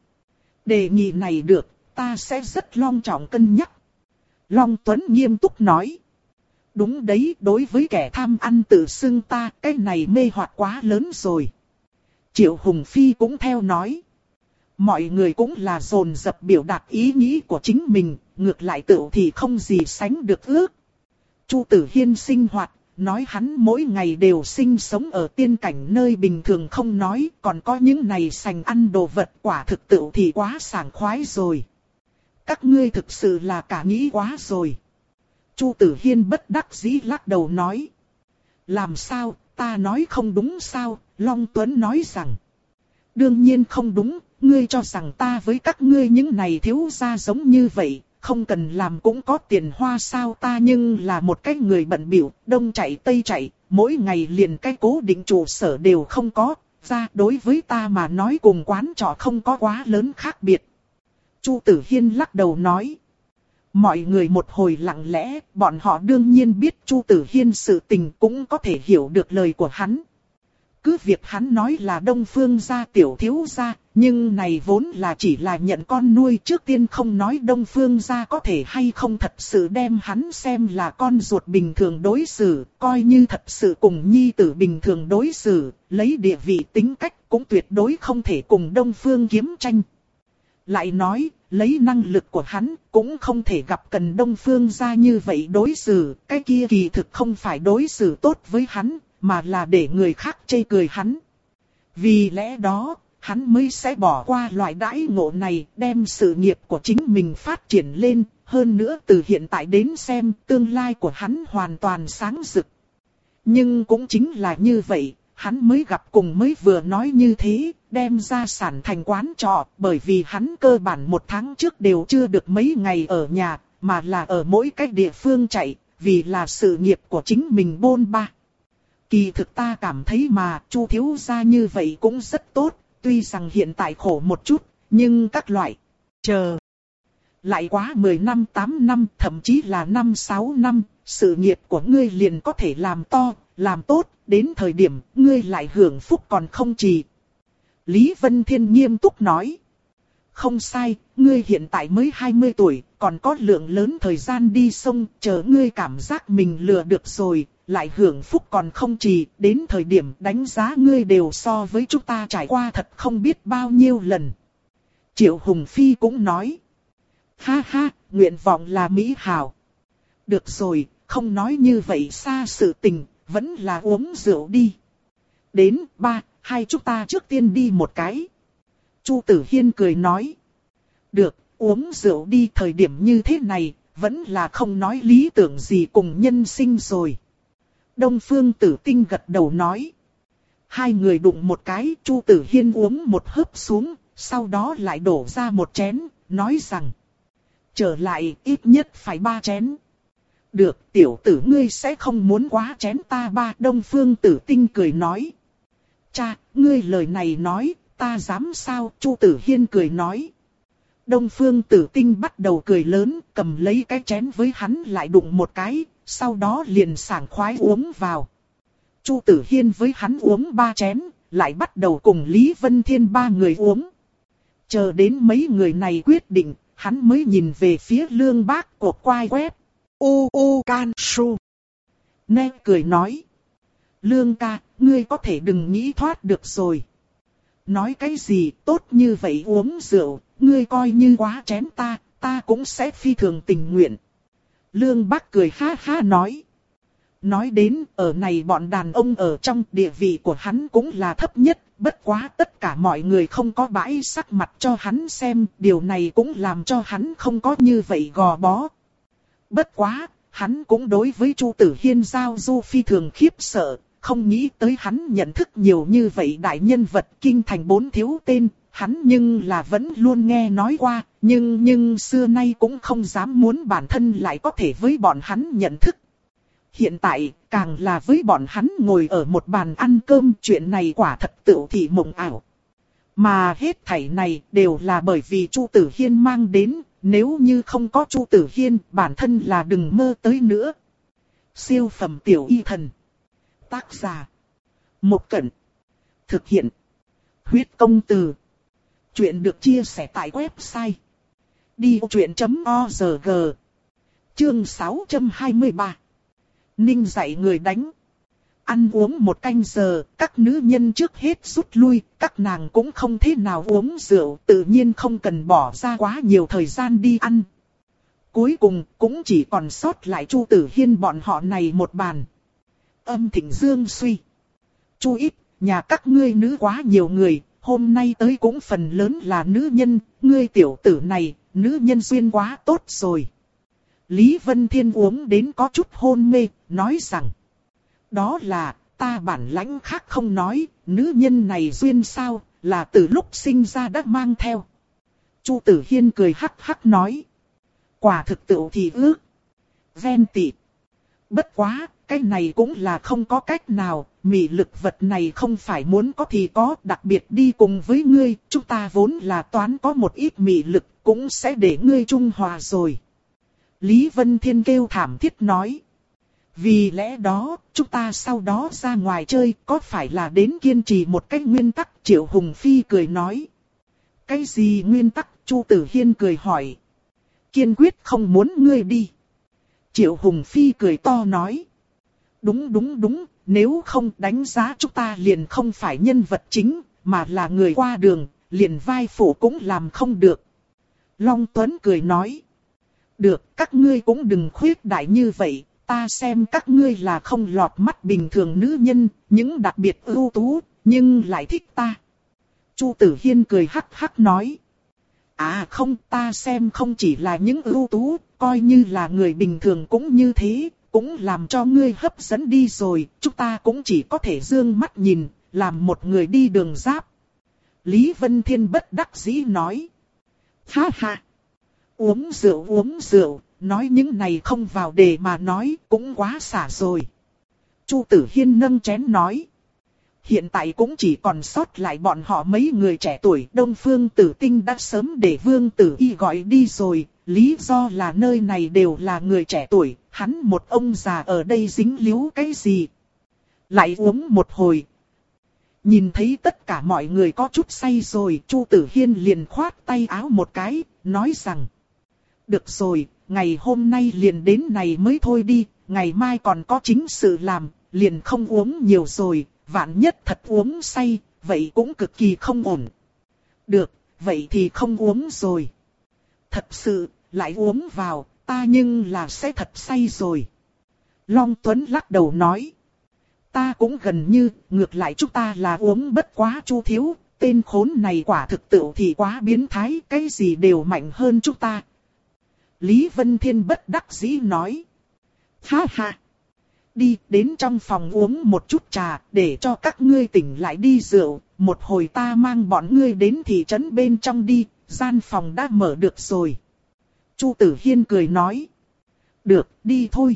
Đề nghị này được, ta sẽ rất long trọng cân nhắc. Long Tuấn nghiêm túc nói. Đúng đấy, đối với kẻ tham ăn tự xưng ta, cái này mê hoặc quá lớn rồi. Triệu Hùng Phi cũng theo nói. Mọi người cũng là dồn dập biểu đạt ý nghĩ của chính mình, ngược lại tự thì không gì sánh được ước. Chu Tử Hiên sinh hoạt, nói hắn mỗi ngày đều sinh sống ở tiên cảnh nơi bình thường không nói, còn có những này sành ăn đồ vật quả thực tự thì quá sảng khoái rồi. Các ngươi thực sự là cả nghĩ quá rồi. Chu Tử Hiên bất đắc dĩ lắc đầu nói. Làm sao, ta nói không đúng sao, Long Tuấn nói rằng. Đương nhiên không đúng, ngươi cho rằng ta với các ngươi những này thiếu gia giống như vậy, không cần làm cũng có tiền hoa sao. Ta nhưng là một cái người bận bịu, đông chạy tây chạy, mỗi ngày liền cái cố định trụ sở đều không có, ra đối với ta mà nói cùng quán trọ không có quá lớn khác biệt. Chu Tử Hiên lắc đầu nói. Mọi người một hồi lặng lẽ, bọn họ đương nhiên biết Chu Tử Hiên sự tình, cũng có thể hiểu được lời của hắn. Cứ việc hắn nói là Đông Phương gia tiểu thiếu gia, nhưng này vốn là chỉ là nhận con nuôi, trước tiên không nói Đông Phương gia có thể hay không thật sự đem hắn xem là con ruột bình thường đối xử, coi như thật sự cùng nhi tử bình thường đối xử, lấy địa vị tính cách cũng tuyệt đối không thể cùng Đông Phương kiếm tranh. Lại nói, lấy năng lực của hắn, cũng không thể gặp cần Đông Phương gia như vậy đối xử, cái kia kỳ thực không phải đối xử tốt với hắn, mà là để người khác chê cười hắn. Vì lẽ đó, hắn mới sẽ bỏ qua loại đãi ngộ này, đem sự nghiệp của chính mình phát triển lên, hơn nữa từ hiện tại đến xem, tương lai của hắn hoàn toàn sáng rực. Nhưng cũng chính là như vậy, hắn mới gặp cùng mới vừa nói như thế, đem gia sản thành quán trọ, bởi vì hắn cơ bản một tháng trước đều chưa được mấy ngày ở nhà, mà là ở mỗi cái địa phương chạy, vì là sự nghiệp của chính mình bôn ba. Kỳ thực ta cảm thấy mà Chu thiếu gia như vậy cũng rất tốt, tuy rằng hiện tại khổ một chút, nhưng các loại chờ Lại quá mười năm tám năm, thậm chí là năm sáu năm, sự nghiệp của ngươi liền có thể làm to, làm tốt, đến thời điểm ngươi lại hưởng phúc còn không trì. Lý Vân Thiên nghiêm túc nói. Không sai, ngươi hiện tại mới hai mươi tuổi, còn có lượng lớn thời gian đi sông, chờ ngươi cảm giác mình lừa được rồi, lại hưởng phúc còn không trì, đến thời điểm đánh giá ngươi đều so với chúng ta trải qua thật không biết bao nhiêu lần. Triệu Hùng Phi cũng nói. Ha ha, nguyện vọng là mỹ hảo. Được rồi, không nói như vậy xa sự tình, vẫn là uống rượu đi. Đến, ba, hai chúng ta trước tiên đi một cái. Chu Tử Hiên cười nói. Được, uống rượu đi, thời điểm như thế này, vẫn là không nói lý tưởng gì cùng nhân sinh rồi. Đông Phương Tử Tinh gật đầu nói. Hai người đụng một cái, Chu Tử Hiên uống một hớp xuống, sau đó lại đổ ra một chén, nói rằng. Trở lại ít nhất phải ba chén. Được, tiểu tử ngươi sẽ không muốn quá chén ta ba. Đông Phương Tử Tinh cười nói. Cha, ngươi lời này nói, ta dám sao? Chu Tử Hiên cười nói. Đông Phương Tử Tinh bắt đầu cười lớn, cầm lấy cái chén với hắn lại đụng một cái, sau đó liền sảng khoái uống vào. Chu Tử Hiên với hắn uống ba chén, lại bắt đầu cùng Lý Vân Thiên ba người uống. Chờ đến mấy người này quyết định, hắn mới nhìn về phía Lương Bác cột quai quét. U u can su. Nè cười nói. Lương ca, ngươi có thể đừng nghĩ thoát được rồi. Nói cái gì tốt như vậy uống rượu, ngươi coi như quá chén ta, ta cũng sẽ phi thường tình nguyện. Lương Bác cười ha ha nói. Nói đến, ở này bọn đàn ông ở trong địa vị của hắn cũng là thấp nhất, bất quá tất cả mọi người không có bãi sắc mặt cho hắn xem, điều này cũng làm cho hắn không có như vậy gò bó. Bất quá, hắn cũng đối với Chu Tử Hiên giao du phi thường khiếp sợ, không nghĩ tới hắn nhận thức nhiều như vậy đại nhân vật kinh thành bốn thiếu tên, hắn nhưng là vẫn luôn nghe nói qua, nhưng nhưng xưa nay cũng không dám muốn bản thân lại có thể với bọn hắn nhận thức. Hiện tại, càng là với bọn hắn ngồi ở một bàn ăn cơm, chuyện này quả thật tựu thị mộng ảo. Mà hết thảy này đều là bởi vì Chu Tử Hiên mang đến, nếu như không có Chu Tử Hiên, bản thân là đừng mơ tới nữa. Siêu phẩm tiểu y thần. Tác giả. Một Cẩn. Thực hiện. Huyết công từ. Chuyện được chia sẻ tại website. đi vô chuyện chấm org. Chương sáu trăm hai mươi ba. Ninh dạy người đánh. Ăn uống một canh giờ, các nữ nhân trước hết rút lui, các nàng cũng không thế nào uống rượu, tự nhiên không cần bỏ ra quá nhiều thời gian đi ăn. Cuối cùng, cũng chỉ còn sót lại Chu Tử Hiên bọn họ này một bàn. Âm Thịnh Dương suy. Chu ít, nhà các ngươi nữ quá nhiều người, hôm nay tới cũng phần lớn là nữ nhân, ngươi tiểu tử này, nữ nhân duyên quá tốt rồi. Lý Vân Thiên uống đến có chút hôn mê, nói rằng. Đó là, ta bản lãnh khác không nói, nữ nhân này duyên sao, là từ lúc sinh ra đã mang theo. Chu Tử Hiên cười hắc hắc nói. Quả thực tựu thì ước. Ven tị. Bất quá, cái này cũng là không có cách nào, mị lực vật này không phải muốn có thì có, đặc biệt đi cùng với ngươi, chúng ta vốn là toán có một ít mị lực, cũng sẽ để ngươi trung hòa rồi. Lý Vân Thiên kêu thảm thiết nói. Vì lẽ đó, chúng ta sau đó ra ngoài chơi, có phải là đến kiên trì một cách nguyên tắc? Triệu Hùng Phi cười nói. Cái gì nguyên tắc? Chu Tử Hiên cười hỏi. Kiên quyết không muốn ngươi đi. Triệu Hùng Phi cười to nói. Đúng đúng đúng, nếu không đánh giá chúng ta liền không phải nhân vật chính, mà là người qua đường, liền vai phụ cũng làm không được. Long Tuấn cười nói. Được, các ngươi cũng đừng khuyết đại như vậy. Ta xem các ngươi là không lọt mắt bình thường nữ nhân, những đặc biệt ưu tú, nhưng lại thích ta. Chu Tử Hiên cười hắc hắc nói. À không, ta xem không chỉ là những ưu tú, coi như là người bình thường cũng như thế, cũng làm cho ngươi hấp dẫn đi rồi, chúng ta cũng chỉ có thể dương mắt nhìn, làm một người đi đường giáp. Lý Vân Thiên bất đắc dĩ nói. Ha ha, uống rượu uống rượu. Nói những này không vào đề mà nói cũng quá xả rồi. Chu Tử Hiên nâng chén nói. hiện tại cũng chỉ còn sót lại bọn họ mấy người trẻ tuổi. Đông Phương Tử Tinh đã sớm để Vương Tử Y gọi đi rồi, lý do là nơi này đều là người trẻ tuổi, hắn một ông già ở đây dính líu cái gì. Lại uống một hồi. Nhìn thấy tất cả mọi người có chút say rồi, Chu Tử Hiên liền khoát tay áo một cái, nói rằng: được rồi, ngày hôm nay liền đến này mới thôi đi, ngày mai còn có chính sự làm, liền không uống nhiều rồi, vạn nhất thật uống say, vậy cũng cực kỳ không ổn. Được, vậy thì không uống rồi. Thật sự, lại uống vào, ta nhưng là sẽ thật say rồi. Long Tuấn lắc đầu nói: ta cũng gần như, ngược lại chúng ta là uống bất quá. Chu thiếu, tên khốn này quả thực tự thì quá biến thái, cái gì đều mạnh hơn chúng ta. Lý Vân Thiên bất đắc dĩ nói: ha ha, đi đến trong phòng uống một chút trà, để cho các ngươi tỉnh lại đi rượu, một hồi ta mang bọn ngươi đến thị trấn bên trong đi, gian phòng đã mở được rồi. Chu Tử Hiên cười nói: được, đi thôi.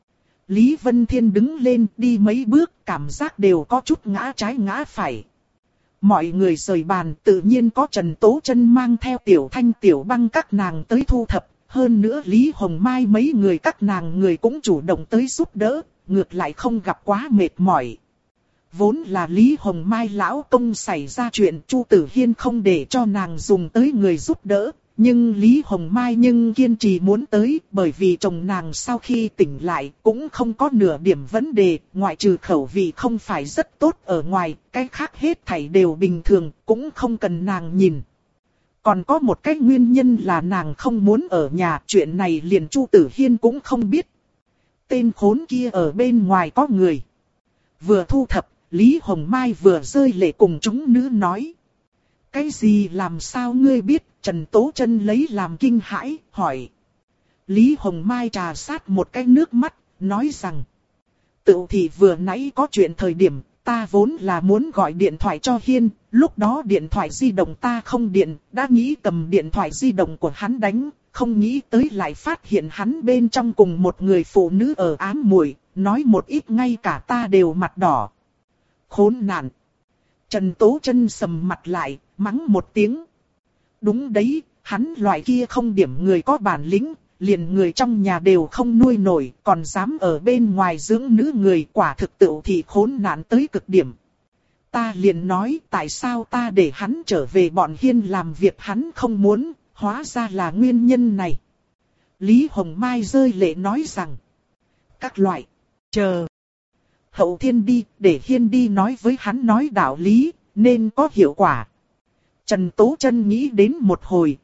Lý Vân Thiên đứng lên đi mấy bước, cảm giác đều có chút ngã trái ngã phải. Mọi người rời bàn, tự nhiên có Trần Tố Chân mang theo Tiểu Thanh Tiểu Băng các nàng tới thu thập. Hơn nữa Lý Hồng Mai mấy người các nàng người cũng chủ động tới giúp đỡ, ngược lại không gặp quá mệt mỏi. Vốn là Lý Hồng Mai lão công xảy ra chuyện, Chu Tử Hiên không để cho nàng dùng tới người giúp đỡ. Nhưng Lý Hồng Mai nhưng kiên trì muốn tới, bởi vì chồng nàng sau khi tỉnh lại cũng không có nửa điểm vấn đề, ngoại trừ khẩu vị không phải rất tốt ở ngoài, cái khác hết thảy đều bình thường, cũng không cần nàng nhìn. Còn có một cái nguyên nhân là nàng không muốn ở nhà, chuyện này liền Chu Tử Hiên cũng không biết. Tên khốn kia ở bên ngoài có người. Vừa thu thập, Lý Hồng Mai vừa rơi lệ cùng chúng nữ nói: cái gì làm sao ngươi biết? Trần Tố Chân lấy làm kinh hãi, hỏi. Lý Hồng Mai trà sát một cái nước mắt, nói rằng: tự thì vừa nãy có chuyện thời điểm, ta vốn là muốn gọi điện thoại cho Hiên, lúc đó điện thoại di động ta không điện, đã nghĩ cầm điện thoại di động của hắn đánh, không nghĩ tới lại phát hiện hắn bên trong cùng một người phụ nữ ở ám muội, nói một ít ngay cả ta đều mặt đỏ. Khốn nạn! Trần Tố Chân sầm mặt lại, mắng một tiếng. Đúng đấy, hắn loại kia không điểm người có bản lĩnh, liền người trong nhà đều không nuôi nổi, còn dám ở bên ngoài dưỡng nữ người, quả thực tự thì khốn nạn tới cực điểm. Ta liền nói tại sao ta để hắn trở về bọn Hiên làm việc hắn không muốn, hóa ra là nguyên nhân này. Lý Hồng Mai rơi lệ nói rằng: các loại, chờ Hậu Thiên đi, để Hiên đi nói với hắn nói đạo lý, nên có hiệu quả. Trần Tố Chân nghĩ đến một hồi.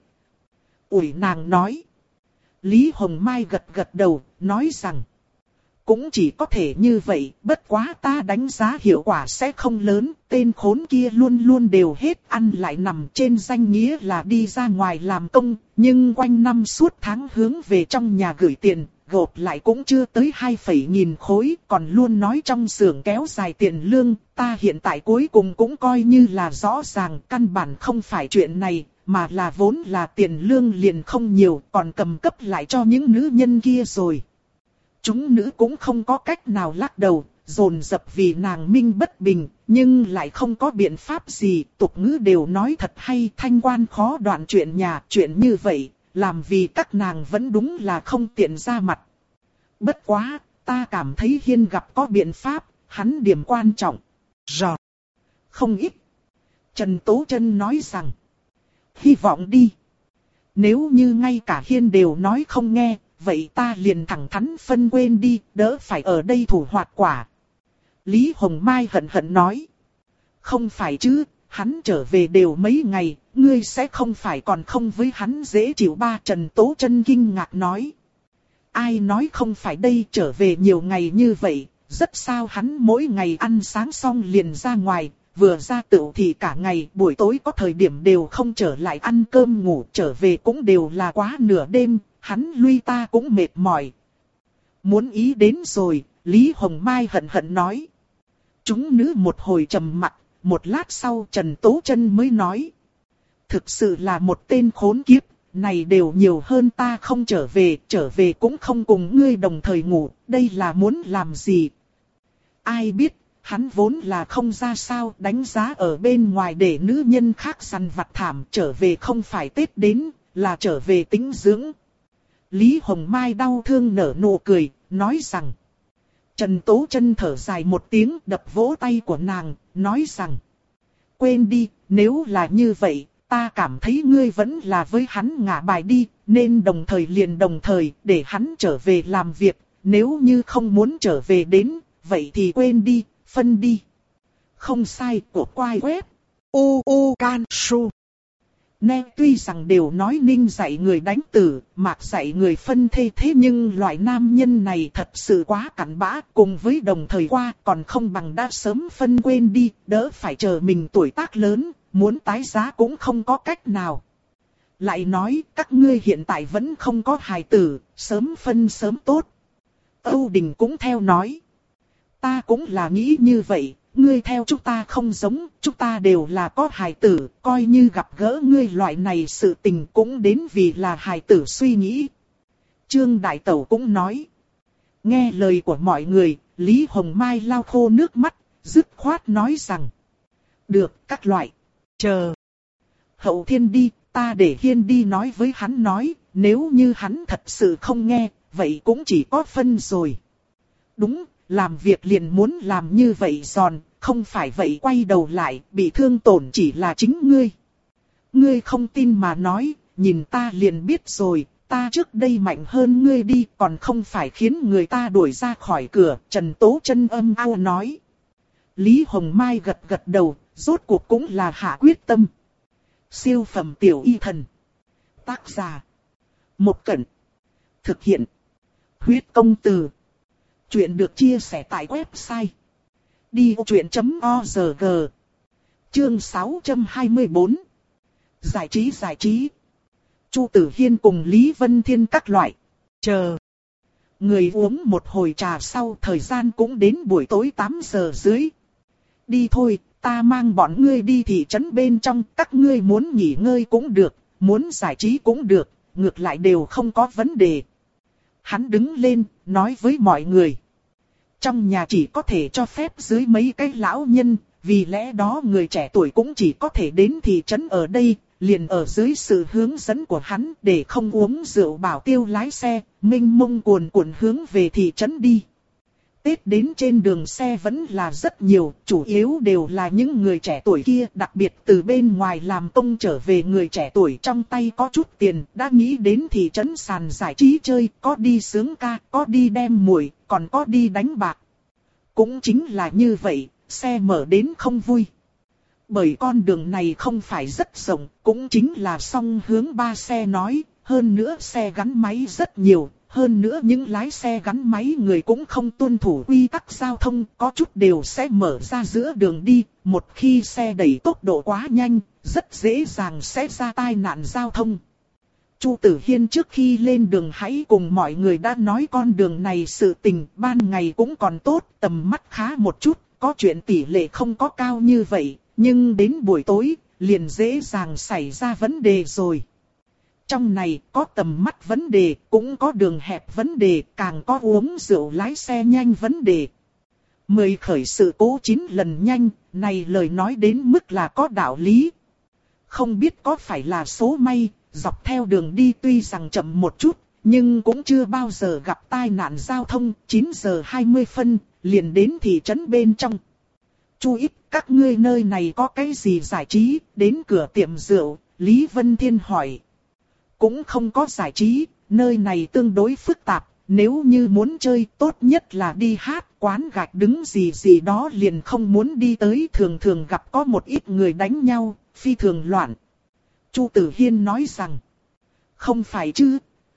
Ủi nàng nói. Lý Hồng Mai gật gật đầu, nói rằng: cũng chỉ có thể như vậy, bất quá ta đánh giá hiệu quả sẽ không lớn, tên khốn kia luôn luôn đều hết ăn lại nằm, trên danh nghĩa là đi ra ngoài làm công, nhưng quanh năm suốt tháng hướng về trong nhà gửi tiền, gộp lại cũng chưa tới hai phẩy nghìn khối, còn luôn nói trong xưởng kéo dài tiền lương, ta hiện tại cuối cùng cũng coi như là rõ ràng, căn bản không phải chuyện này, mà là vốn là tiền lương liền không nhiều, còn cầm cấp lại cho những nữ nhân kia rồi. Chúng nữ cũng không có cách nào lắc đầu, dồn dập vì nàng minh bất bình, nhưng lại không có biện pháp gì, tục ngữ đều nói thật hay, thanh quan khó đoạn chuyện nhà, chuyện như vậy, làm vì các nàng vẫn đúng là không tiện ra mặt. Bất quá, ta cảm thấy Hiên gặp có biện pháp, hắn điểm quan trọng. Rồi. Không ít. Trần Tố Chân nói rằng: hy vọng đi. Nếu như ngay cả Hiên đều nói không nghe, vậy ta liền thẳng thắn phân quên đi, đỡ phải ở đây thủ hoạt quả. Lý Hồng Mai hận hận nói: không phải chứ, hắn trở về đều mấy ngày, ngươi sẽ không phải còn không với hắn dễ chịu ba. Trần Tố Chân kinh ngạc nói: ai nói không phải đây, trở về nhiều ngày như vậy, rất sao hắn mỗi ngày ăn sáng xong liền ra ngoài, vừa ra tựu thì cả ngày, buổi tối có thời điểm đều không trở lại ăn cơm ngủ, trở về cũng đều là quá nửa đêm, hắn lui ta cũng mệt mỏi. Muốn ý đến rồi, Lý Hồng Mai hận hận nói. Chúng nữ một hồi trầm mặc, một lát sau Trần Tố Chân mới nói: thực sự là một tên khốn kiếp, này đều nhiều hơn ta không trở về, trở về cũng không cùng ngươi đồng thời ngủ, đây là muốn làm gì? Ai biết, hắn vốn là không ra sao đánh giá ở bên ngoài để nữ nhân khác săn vặt thảm, trở về không phải Tết đến, là trở về tĩnh dưỡng. Lý Hồng Mai đau thương nở nụ cười, nói rằng. Trần Tố Chân thở dài một tiếng, đập vỗ tay của nàng, nói rằng. Quên đi, nếu là như vậy, ta cảm thấy ngươi vẫn là với hắn ngả bài đi, nên đồng thời liền đồng thời, để hắn trở về làm việc, nếu như không muốn trở về đến, vậy thì quên đi, phân đi. Không sai, của quai web. U U Can Su. Nè, tuy rằng đều nói Ninh dạy người đánh tử, Mạc dạy người phân thê, thế nhưng loại nam nhân này thật sự quá cặn bã, cùng với đồng thời qua còn không bằng đã sớm phân quên đi, đỡ phải chờ mình tuổi tác lớn, muốn tái giá cũng không có cách nào. Lại nói, các ngươi hiện tại vẫn không có hài tử, sớm phân sớm tốt. Âu Đình cũng theo nói. Ta cũng là nghĩ như vậy, ngươi theo chúng ta không giống, chúng ta đều là có hài tử, coi như gặp gỡ ngươi loại này sự tình cũng đến vì là hài tử suy nghĩ. Trương Đại Tẩu cũng nói. Nghe lời của mọi người, Lý Hồng Mai lau khô nước mắt, dứt khoát nói rằng. Được, các loại. Chờ. Hậu Thiên đi, ta để Hiên đi nói với hắn nói, nếu như hắn thật sự không nghe, vậy cũng chỉ có phân rồi. Đúng, làm việc liền muốn làm như vậy giòn, không phải vậy quay đầu lại, bị thương tổn chỉ là chính ngươi. Ngươi không tin mà nói, nhìn ta liền biết rồi, ta trước đây mạnh hơn ngươi đi, còn không phải khiến người ta đuổi ra khỏi cửa, Trần Tố Chân âm ao nói. Lý Hồng Mai gật gật đầu, rốt cuộc cũng là hạ quyết tâm. Siêu phẩm tiểu y thần. Tác giả. Một Cẩn. Thực hiện. Huyết công từ. Chuyện được chia sẻ tại website. đi ô chuyện chấm org. Chương sáu trăm hai mươi bốn. Giải trí giải trí. Chu Tử Hiên cùng Lý Vân Thiên các loại. Chờ. Người uống một hồi trà sau, thời gian cũng đến buổi tối tám giờ dưới. Đi thôi, ta mang bọn ngươi đi thị trấn bên trong, các ngươi muốn nghỉ ngơi cũng được, muốn giải trí cũng được, ngược lại đều không có vấn đề. Hắn đứng lên, nói với mọi người. Trong nhà chỉ có thể cho phép dưới mấy cái lão nhân, vì lẽ đó người trẻ tuổi cũng chỉ có thể đến thị trấn ở đây, liền ở dưới sự hướng dẫn của hắn để không uống rượu bảo tiêu lái xe, mênh mông cuồn cuộn hướng về thị trấn đi. Tết đến trên đường xe vẫn là rất nhiều, chủ yếu đều là những người trẻ tuổi kia, đặc biệt từ bên ngoài làm công trở về người trẻ tuổi trong tay có chút tiền, đã nghĩ đến thị trấn sàn giải trí chơi, có đi sướng ca, có đi đem muội, còn có đi đánh bạc. Cũng chính là như vậy, xe mở đến không vui. Bởi con đường này không phải rất rộng, cũng chính là song hướng ba xe nói, hơn nữa xe gắn máy rất nhiều. Hơn nữa những lái xe gắn máy người cũng không tuân thủ quy tắc giao thông, có chút đều sẽ mở ra giữa đường đi, một khi xe đẩy tốc độ quá nhanh, rất dễ dàng sẽ ra tai nạn giao thông. Chu Tử Hiên trước khi lên đường hãy cùng mọi người đã nói con đường này sự tình, ban ngày cũng còn tốt, tầm mắt khá một chút, có chuyện tỷ lệ không có cao như vậy, nhưng đến buổi tối, liền dễ dàng xảy ra vấn đề rồi. Trong này có tầm mắt vấn đề, cũng có đường hẹp vấn đề, càng có uống rượu lái xe nhanh vấn đề. Mười khởi sự cố chín lần nhanh, này lời nói đến mức là có đạo lý. Không biết có phải là số may, dọc theo đường đi tuy rằng chậm một chút, nhưng cũng chưa bao giờ gặp tai nạn giao thông, chín giờ hai mươi phân, liền đến thị trấn bên trong. Chú ít, các ngươi nơi này có cái gì giải trí, đến cửa tiệm rượu, Lý Vân Thiên hỏi. Cũng không có giải trí, nơi này tương đối phức tạp, nếu như muốn chơi tốt nhất là đi hát, quán gạch đứng gì gì đó liền không muốn đi tới, thường thường gặp có một ít người đánh nhau, phi thường loạn. Chu Tử Hiên nói rằng, không phải chứ.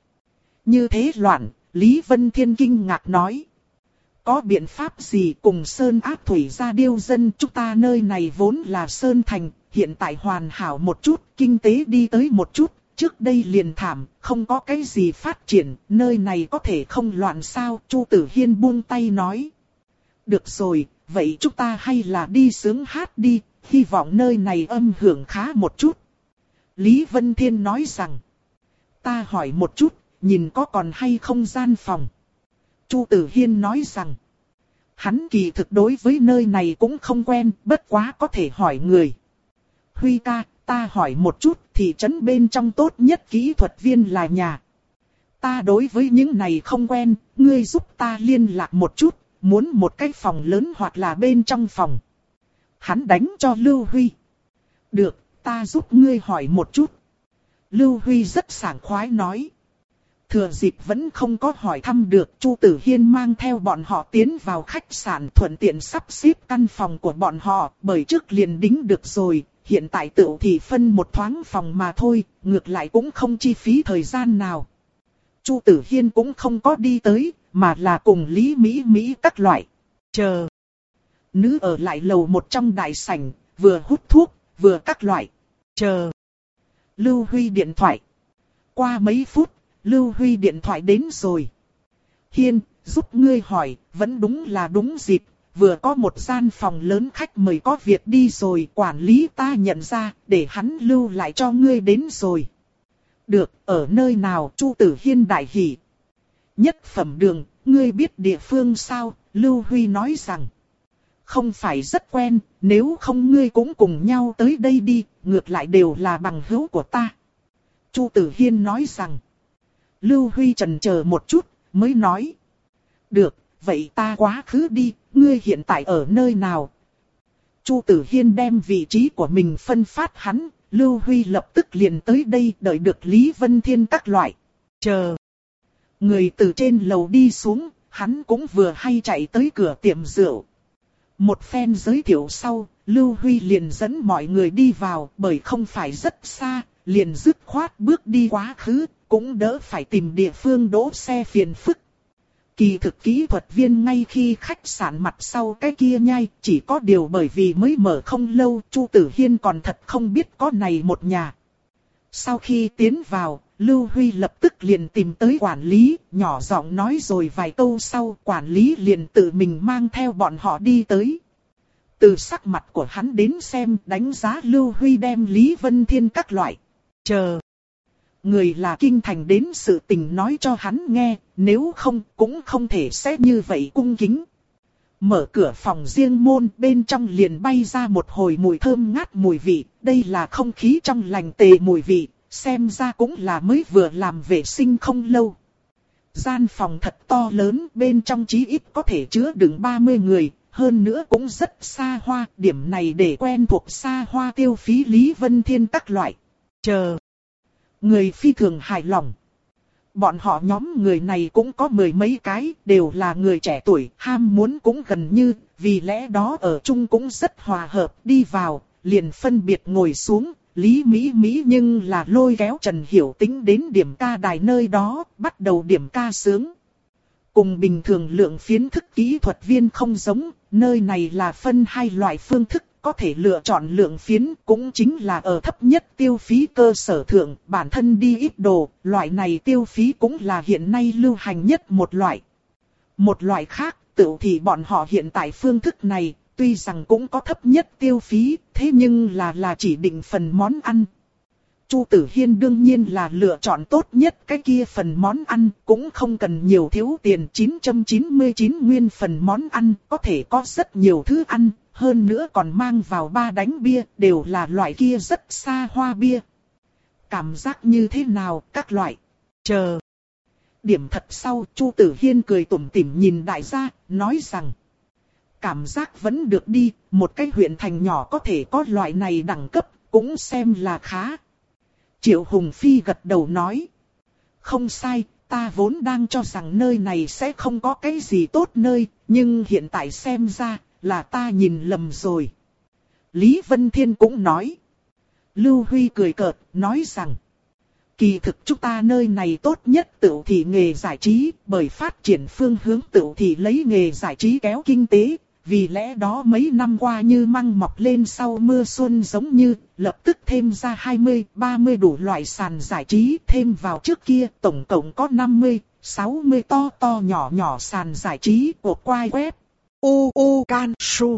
Như thế loạn, Lý Vân Thiên kinh ngạc nói. Có biện pháp gì cùng Sơn Áp Thủy ra điêu dân, chúng ta nơi này vốn là Sơn Thành, hiện tại hoàn hảo một chút, kinh tế đi tới một chút. Trước đây liền thảm, không có cái gì phát triển, nơi này có thể không loạn sao, Chu Tử Hiên buông tay nói. Được rồi, vậy chúng ta hay là đi sướng hát đi, hy vọng nơi này âm hưởng khá một chút. Lý Vân Thiên nói rằng, ta hỏi một chút, nhìn có còn hay không gian phòng. Chu Tử Hiên nói rằng, Hắn kỳ thực đối với nơi này cũng không quen, bất quá có thể hỏi người. Huy ca, ta hỏi một chút, thị trấn bên trong tốt nhất kỹ thuật viên là nhà. Ta đối với những này không quen, ngươi giúp ta liên lạc một chút, muốn một cái phòng lớn hoặc là bên trong phòng. Hắn đánh cho Lưu Huy. Được, ta giúp ngươi hỏi một chút. Lưu Huy rất sảng khoái nói. Thừa dịp vẫn không có hỏi thăm được, Chu Tử Hiên mang theo bọn họ tiến vào khách sạn, thuận tiện sắp xếp căn phòng của bọn họ, bởi trước liền đính được rồi, hiện tại tựu thì phân một thoáng phòng mà thôi, ngược lại cũng không chi phí thời gian nào. Chu Tử Hiên cũng không có đi tới, mà là cùng Lý Mỹ Mỹ các loại. Chờ. Nữ ở lại lầu một trong đại sảnh, vừa hút thuốc, vừa các loại. Chờ. Lưu Huy điện thoại. Qua mấy phút, Lưu Huy điện thoại đến rồi. Hiên, giúp ngươi hỏi, vẫn đúng là đúng dịp, vừa có một gian phòng lớn khách mời có việc đi rồi, quản lý ta nhận ra, để hắn lưu lại cho ngươi đến rồi. Được, ở nơi nào? Chu Tử Hiên đại hỉ. Nhất phẩm đường, ngươi biết địa phương sao? Lưu Huy nói rằng. Không phải rất quen, nếu không ngươi cũng cùng nhau tới đây đi, ngược lại đều là bằng hữu của ta. Chu Tử Hiên nói rằng. Lưu Huy chần chờ một chút, mới nói. Được, vậy ta quá khứ đi, ngươi hiện tại ở nơi nào? Chu Tử Hiên đem vị trí của mình phân phát hắn, Lưu Huy lập tức liền tới đây đợi được Lý Vân Thiên các loại. Chờ. Người từ trên lầu đi xuống, hắn cũng vừa hay chạy tới cửa tiệm rượu. Một phen giới thiệu sau, Lưu Huy liền dẫn mọi người đi vào, bởi không phải rất xa, liền dứt khoát bước đi quá khứ, cũng đỡ phải tìm địa phương đỗ xe phiền phức. Kỳ thực kỹ thuật viên ngay khi khách sạn mặt sau cái kia nhai, chỉ có điều bởi vì mới mở không lâu, Chu Tử Hiên còn thật không biết có này một nhà. Sau khi tiến vào, Lưu Huy lập tức liền tìm tới quản lý, nhỏ giọng nói rồi vài câu sau, quản lý liền tự mình mang theo bọn họ đi tới. Từ sắc mặt của hắn đến xem, đánh giá Lưu Huy đem Lý Vân Thiên các loại. Chờ. Người là kinh thành đến sự tình nói cho hắn nghe, nếu không cũng không thể sẽ như vậy cung kính. Mở cửa phòng riêng môn, bên trong liền bay ra một hồi mùi thơm ngát mùi vị, đây là không khí trong lành tề mùi vị, xem ra cũng là mới vừa làm vệ sinh không lâu. Gian phòng thật to lớn, bên trong chí ít có thể chứa đựng ba mươi người, hơn nữa cũng rất xa hoa, điểm này để quen thuộc xa hoa tiêu phí Lý Vân Thiên các loại. Chờ. Người phi thường hài lòng. Bọn họ nhóm người này cũng có mười mấy cái, đều là người trẻ tuổi, ham muốn cũng gần như, vì lẽ đó ở chung cũng rất hòa hợp, đi vào, liền phân biệt ngồi xuống, Lý Mỹ Mỹ nhưng là lôi kéo Trần Hiểu Tĩnh đến điểm ca đài nơi đó, bắt đầu điểm ca sướng. Cùng bình thường lượng phiến thức kỹ thuật viên không giống, nơi này là phân hai loại phương thức. Có thể lựa chọn lượng phiến cũng chính là ở thấp nhất tiêu phí cơ sở thượng, bản thân đi ít đồ, loại này tiêu phí cũng là hiện nay lưu hành nhất một loại. Một loại khác, tự thì bọn họ hiện tại phương thức này, tuy rằng cũng có thấp nhất tiêu phí, thế nhưng là là chỉ định phần món ăn. Chu Tử Hiên đương nhiên là lựa chọn tốt nhất cái kia phần món ăn, cũng không cần nhiều thiếu tiền, chín trăm chín mươi chín nguyên phần món ăn, có thể có rất nhiều thứ ăn. Hơn nữa còn mang vào ba đánh bia, đều là loại kia rất xa hoa bia. Cảm giác như thế nào, các loại. Chờ. Điểm thật sau, Chu Tử Hiên cười tủm tỉm nhìn đại gia, nói rằng. Cảm giác vẫn được đi, một cái huyện thành nhỏ có thể có loại này đẳng cấp, cũng xem là khá. Triệu Hùng Phi gật đầu nói. Không sai, ta vốn đang cho rằng nơi này sẽ không có cái gì tốt nơi, nhưng hiện tại xem ra, là ta nhìn lầm rồi. Lý Vân Thiên cũng nói. Lưu Huy cười cợt, nói rằng. Kỳ thực chúng ta nơi này tốt nhất tựu thị nghề giải trí, bởi phát triển phương hướng tựu thị lấy nghề giải trí kéo kinh tế. Vì lẽ đó mấy năm qua như măng mọc lên sau mưa xuân giống như, lập tức thêm ra hai mươi, ba mươi đủ loại sàn giải trí, thêm vào trước kia tổng cộng có năm mươi, sáu mươi to to nhỏ nhỏ sàn giải trí của quai web. U U Can Su.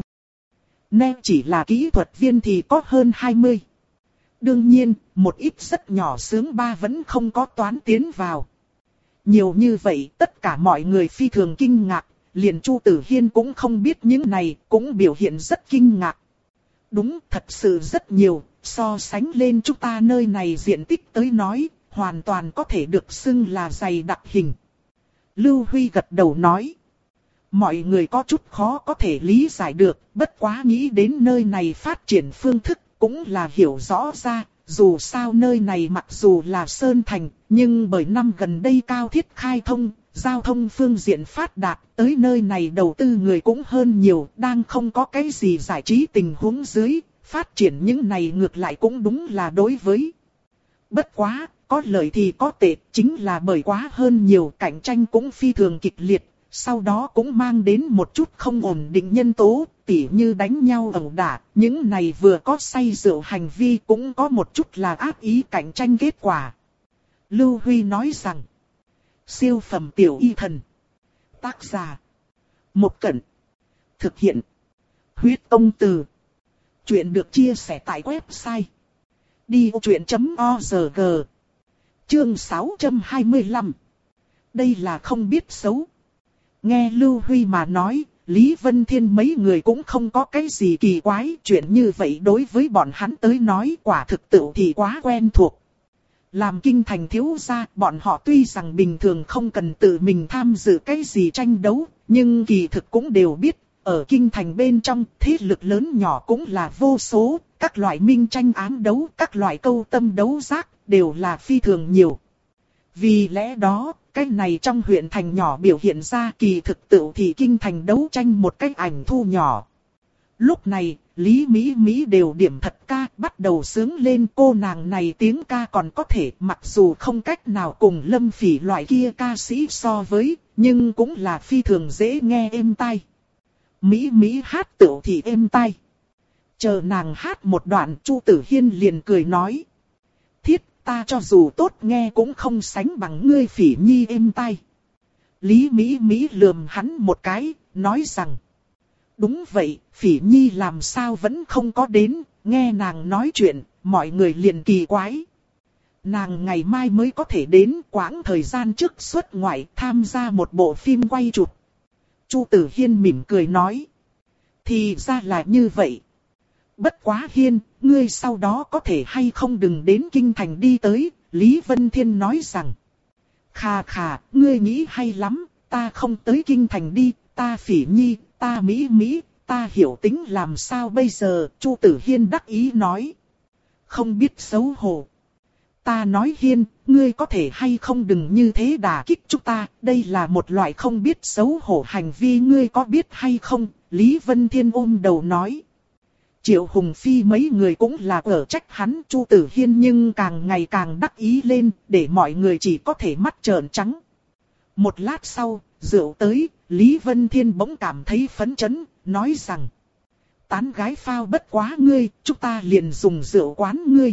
Nên chỉ là kỹ thuật viên thì có hơn hai mươi. Đương nhiên, một ít rất nhỏ sướng ba vẫn không có toán tiến vào. Nhiều như vậy, tất cả mọi người phi thường kinh ngạc, liền Chu Tử Hiên cũng không biết những này, cũng biểu hiện rất kinh ngạc. Đúng, thật sự rất nhiều, so sánh lên chúng ta nơi này diện tích tới nói, hoàn toàn có thể được xưng là dày đặc hình. Lưu Huy gật đầu nói. Mọi người có chút khó có thể lý giải được, bất quá nghĩ đến nơi này phát triển phương thức cũng là hiểu rõ ra. Dù sao nơi này mặc dù là Sơn Thành, nhưng bởi năm gần đây cao thiết khai thông, giao thông phương diện phát đạt, tới nơi này đầu tư người cũng hơn nhiều, đang không có cái gì giải trí tình huống dưới, phát triển những này ngược lại cũng đúng là đối với. Bất quá, có lợi thì có tệ, chính là bởi quá hơn nhiều, cạnh tranh cũng phi thường kịch liệt, sau đó cũng mang đến một chút không ổn định nhân tố, tỉ như đánh nhau ẩu đả, những này vừa có say rượu hành vi cũng có một chút là ác ý cạnh tranh kết quả. Lưu Huy nói rằng, siêu phẩm tiểu y thần, tác giả, Một Cẩn, thực hiện, huyết công từ. Chuyện được chia sẻ tại website đi ô chuyện chấm org. Chương sáu trăm hai mươi lăm. Đây là không biết xấu. Nghe Lưu Huy mà nói, Lý Vân Thiên mấy người cũng không có cái gì kỳ quái. Chuyện như vậy đối với bọn hắn tới nói quả thực tự thì quá quen thuộc. Làm kinh thành thiếu gia, bọn họ tuy rằng bình thường không cần tự mình tham dự cái gì tranh đấu, nhưng kỳ thực cũng đều biết, ở kinh thành bên trong, thế lực lớn nhỏ cũng là vô số, các loại minh tranh ám đấu, các loại câu tâm đấu giác, đều là phi thường nhiều. Vì lẽ đó, cái này trong huyện thành nhỏ biểu hiện ra kỳ thực tự thì kinh thành đấu tranh một cái ảnh thu nhỏ. Lúc này, Lý Mỹ Mỹ đều điểm thật ca, bắt đầu sướng lên. Cô nàng này tiếng ca còn có thể, mặc dù không cách nào cùng Lâm Phỉ loại kia ca sĩ so với, nhưng cũng là phi thường dễ nghe êm tai. Mỹ Mỹ hát tựu thì êm tai. Chờ nàng hát một đoạn, Chu Tử Hiên liền cười nói. Thiết, ta cho dù tốt nghe cũng không sánh bằng ngươi Phỉ Nhi êm tai. Lý Mỹ Mỹ lườm hắn một cái, nói rằng. Đúng vậy, Phỉ Nhi làm sao vẫn không có đến, nghe nàng nói chuyện, mọi người liền kỳ quái. Nàng ngày mai mới có thể đến, quãng thời gian trước xuất ngoại tham gia một bộ phim quay chụp. Chu Tử Hiên mỉm cười nói. Thì ra là như vậy. Bất quá Hiên, ngươi sau đó có thể hay không đừng đến kinh thành đi tới, Lý Vân Thiên nói rằng. Khà khà, ngươi nghĩ hay lắm, ta không tới kinh thành đi, ta Phỉ Nhi, ta Mỹ Mỹ, ta hiểu tính làm sao bây giờ, Chu Tử Hiên đắc ý nói. Không biết xấu hổ. Ta nói Hiên, ngươi có thể hay không đừng như thế đả kích chúng ta, đây là một loại không biết xấu hổ hành vi, ngươi có biết hay không, Lý Vân Thiên ôm đầu nói. Triệu Hùng Phi mấy người cũng là ở trách hắn, Chu Tử Hiên nhưng càng ngày càng đắc ý lên, để mọi người chỉ có thể mắt trợn trắng. Một lát sau, rượu tới, Lý Vân Thiên bỗng cảm thấy phấn chấn, nói rằng. Tán gái phao bất quá ngươi, chúng ta liền dùng rượu quán ngươi.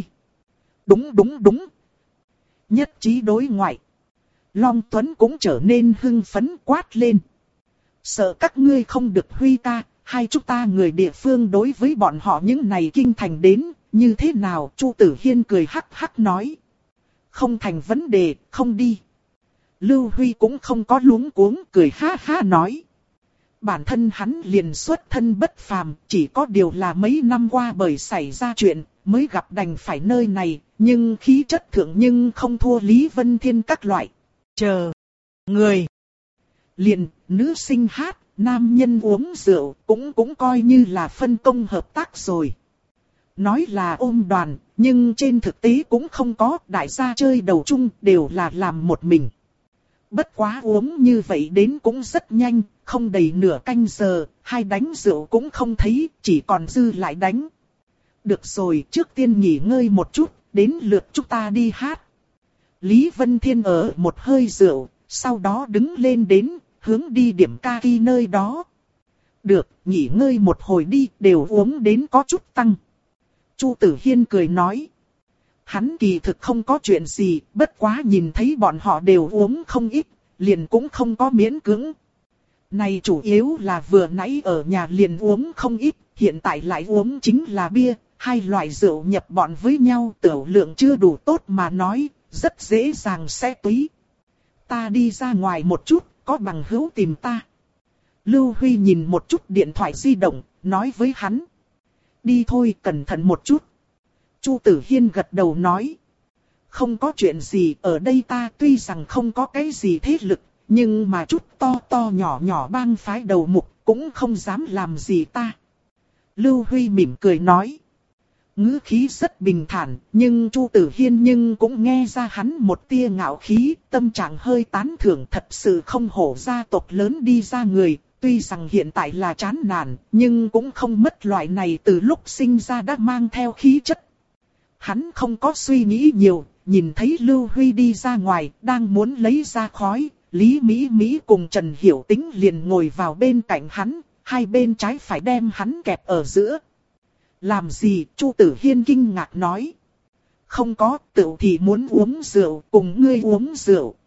Đúng đúng đúng. Nhất trí đối ngoại. Long Tuấn cũng trở nên hưng phấn quát lên. Sợ các ngươi không được Huy ca, hay chúng ta người địa phương đối với bọn họ những này kinh thành đến, như thế nào? Chu Tử Hiên cười hắc hắc nói. Không thành vấn đề, không đi. Lưu Huy cũng không có luống cuống, cười ha ha nói. Bản thân hắn liền xuất thân bất phàm, chỉ có điều là mấy năm qua bởi xảy ra chuyện, mới gặp đành phải nơi này, nhưng khí chất thượng nhưng không thua Lý Vân Thiên các loại. Chờ, người, liền, nữ sinh hát, nam nhân uống rượu, cũng cũng coi như là phân công hợp tác rồi. Nói là ôm đoàn, nhưng trên thực tế cũng không có, đại gia chơi đầu chung đều là làm một mình. Bất quá uống như vậy đến cũng rất nhanh, không đầy nửa canh giờ, hai đánh rượu cũng không thấy, chỉ còn dư lại đánh. Được rồi, trước tiên nghỉ ngơi một chút, đến lượt chúng ta đi hát. Lý Vân Thiên ở một hơi rượu, sau đó đứng lên đến, hướng đi điểm ca kỳ nơi đó. Được, nghỉ ngơi một hồi đi, đều uống đến có chút tăng. Chu Tử Hiên cười nói. Hắn kỳ thực không có chuyện gì, bất quá nhìn thấy bọn họ đều uống không ít, liền cũng không có miễn cưỡng. Này chủ yếu là vừa nãy ở nhà liền uống không ít, hiện tại lại uống chính là bia, hai loại rượu nhập bọn với nhau tiểu lượng chưa đủ tốt mà nói, rất dễ dàng sẽ túy. Ta đi ra ngoài một chút, có bằng hữu tìm ta. Lưu Huy nhìn một chút điện thoại di động, nói với hắn. Đi thôi, cẩn thận một chút. Chu Tử Hiên gật đầu nói. Không có chuyện gì, ở đây ta tuy rằng không có cái gì thế lực, nhưng mà chút to to nhỏ nhỏ bang phái đầu mục cũng không dám làm gì ta. Lưu Huy mỉm cười nói. Ngữ khí rất bình thản, nhưng Chu Tử Hiên nhưng cũng nghe ra hắn một tia ngạo khí, tâm trạng hơi tán thưởng, thật sự không hổ gia tộc lớn đi ra người, tuy rằng hiện tại là chán nản, nhưng cũng không mất loại này từ lúc sinh ra đã mang theo khí chất. Hắn không có suy nghĩ nhiều, nhìn thấy Lưu Huy đi ra ngoài, đang muốn lấy ra khói, Lý Mỹ Mỹ cùng Trần Hiểu Tĩnh liền ngồi vào bên cạnh hắn, hai bên trái phải đem hắn kẹp ở giữa. Làm gì? Chu Tử Hiên kinh ngạc nói. Không có, tựu thì muốn uống rượu, cùng ngươi uống rượu.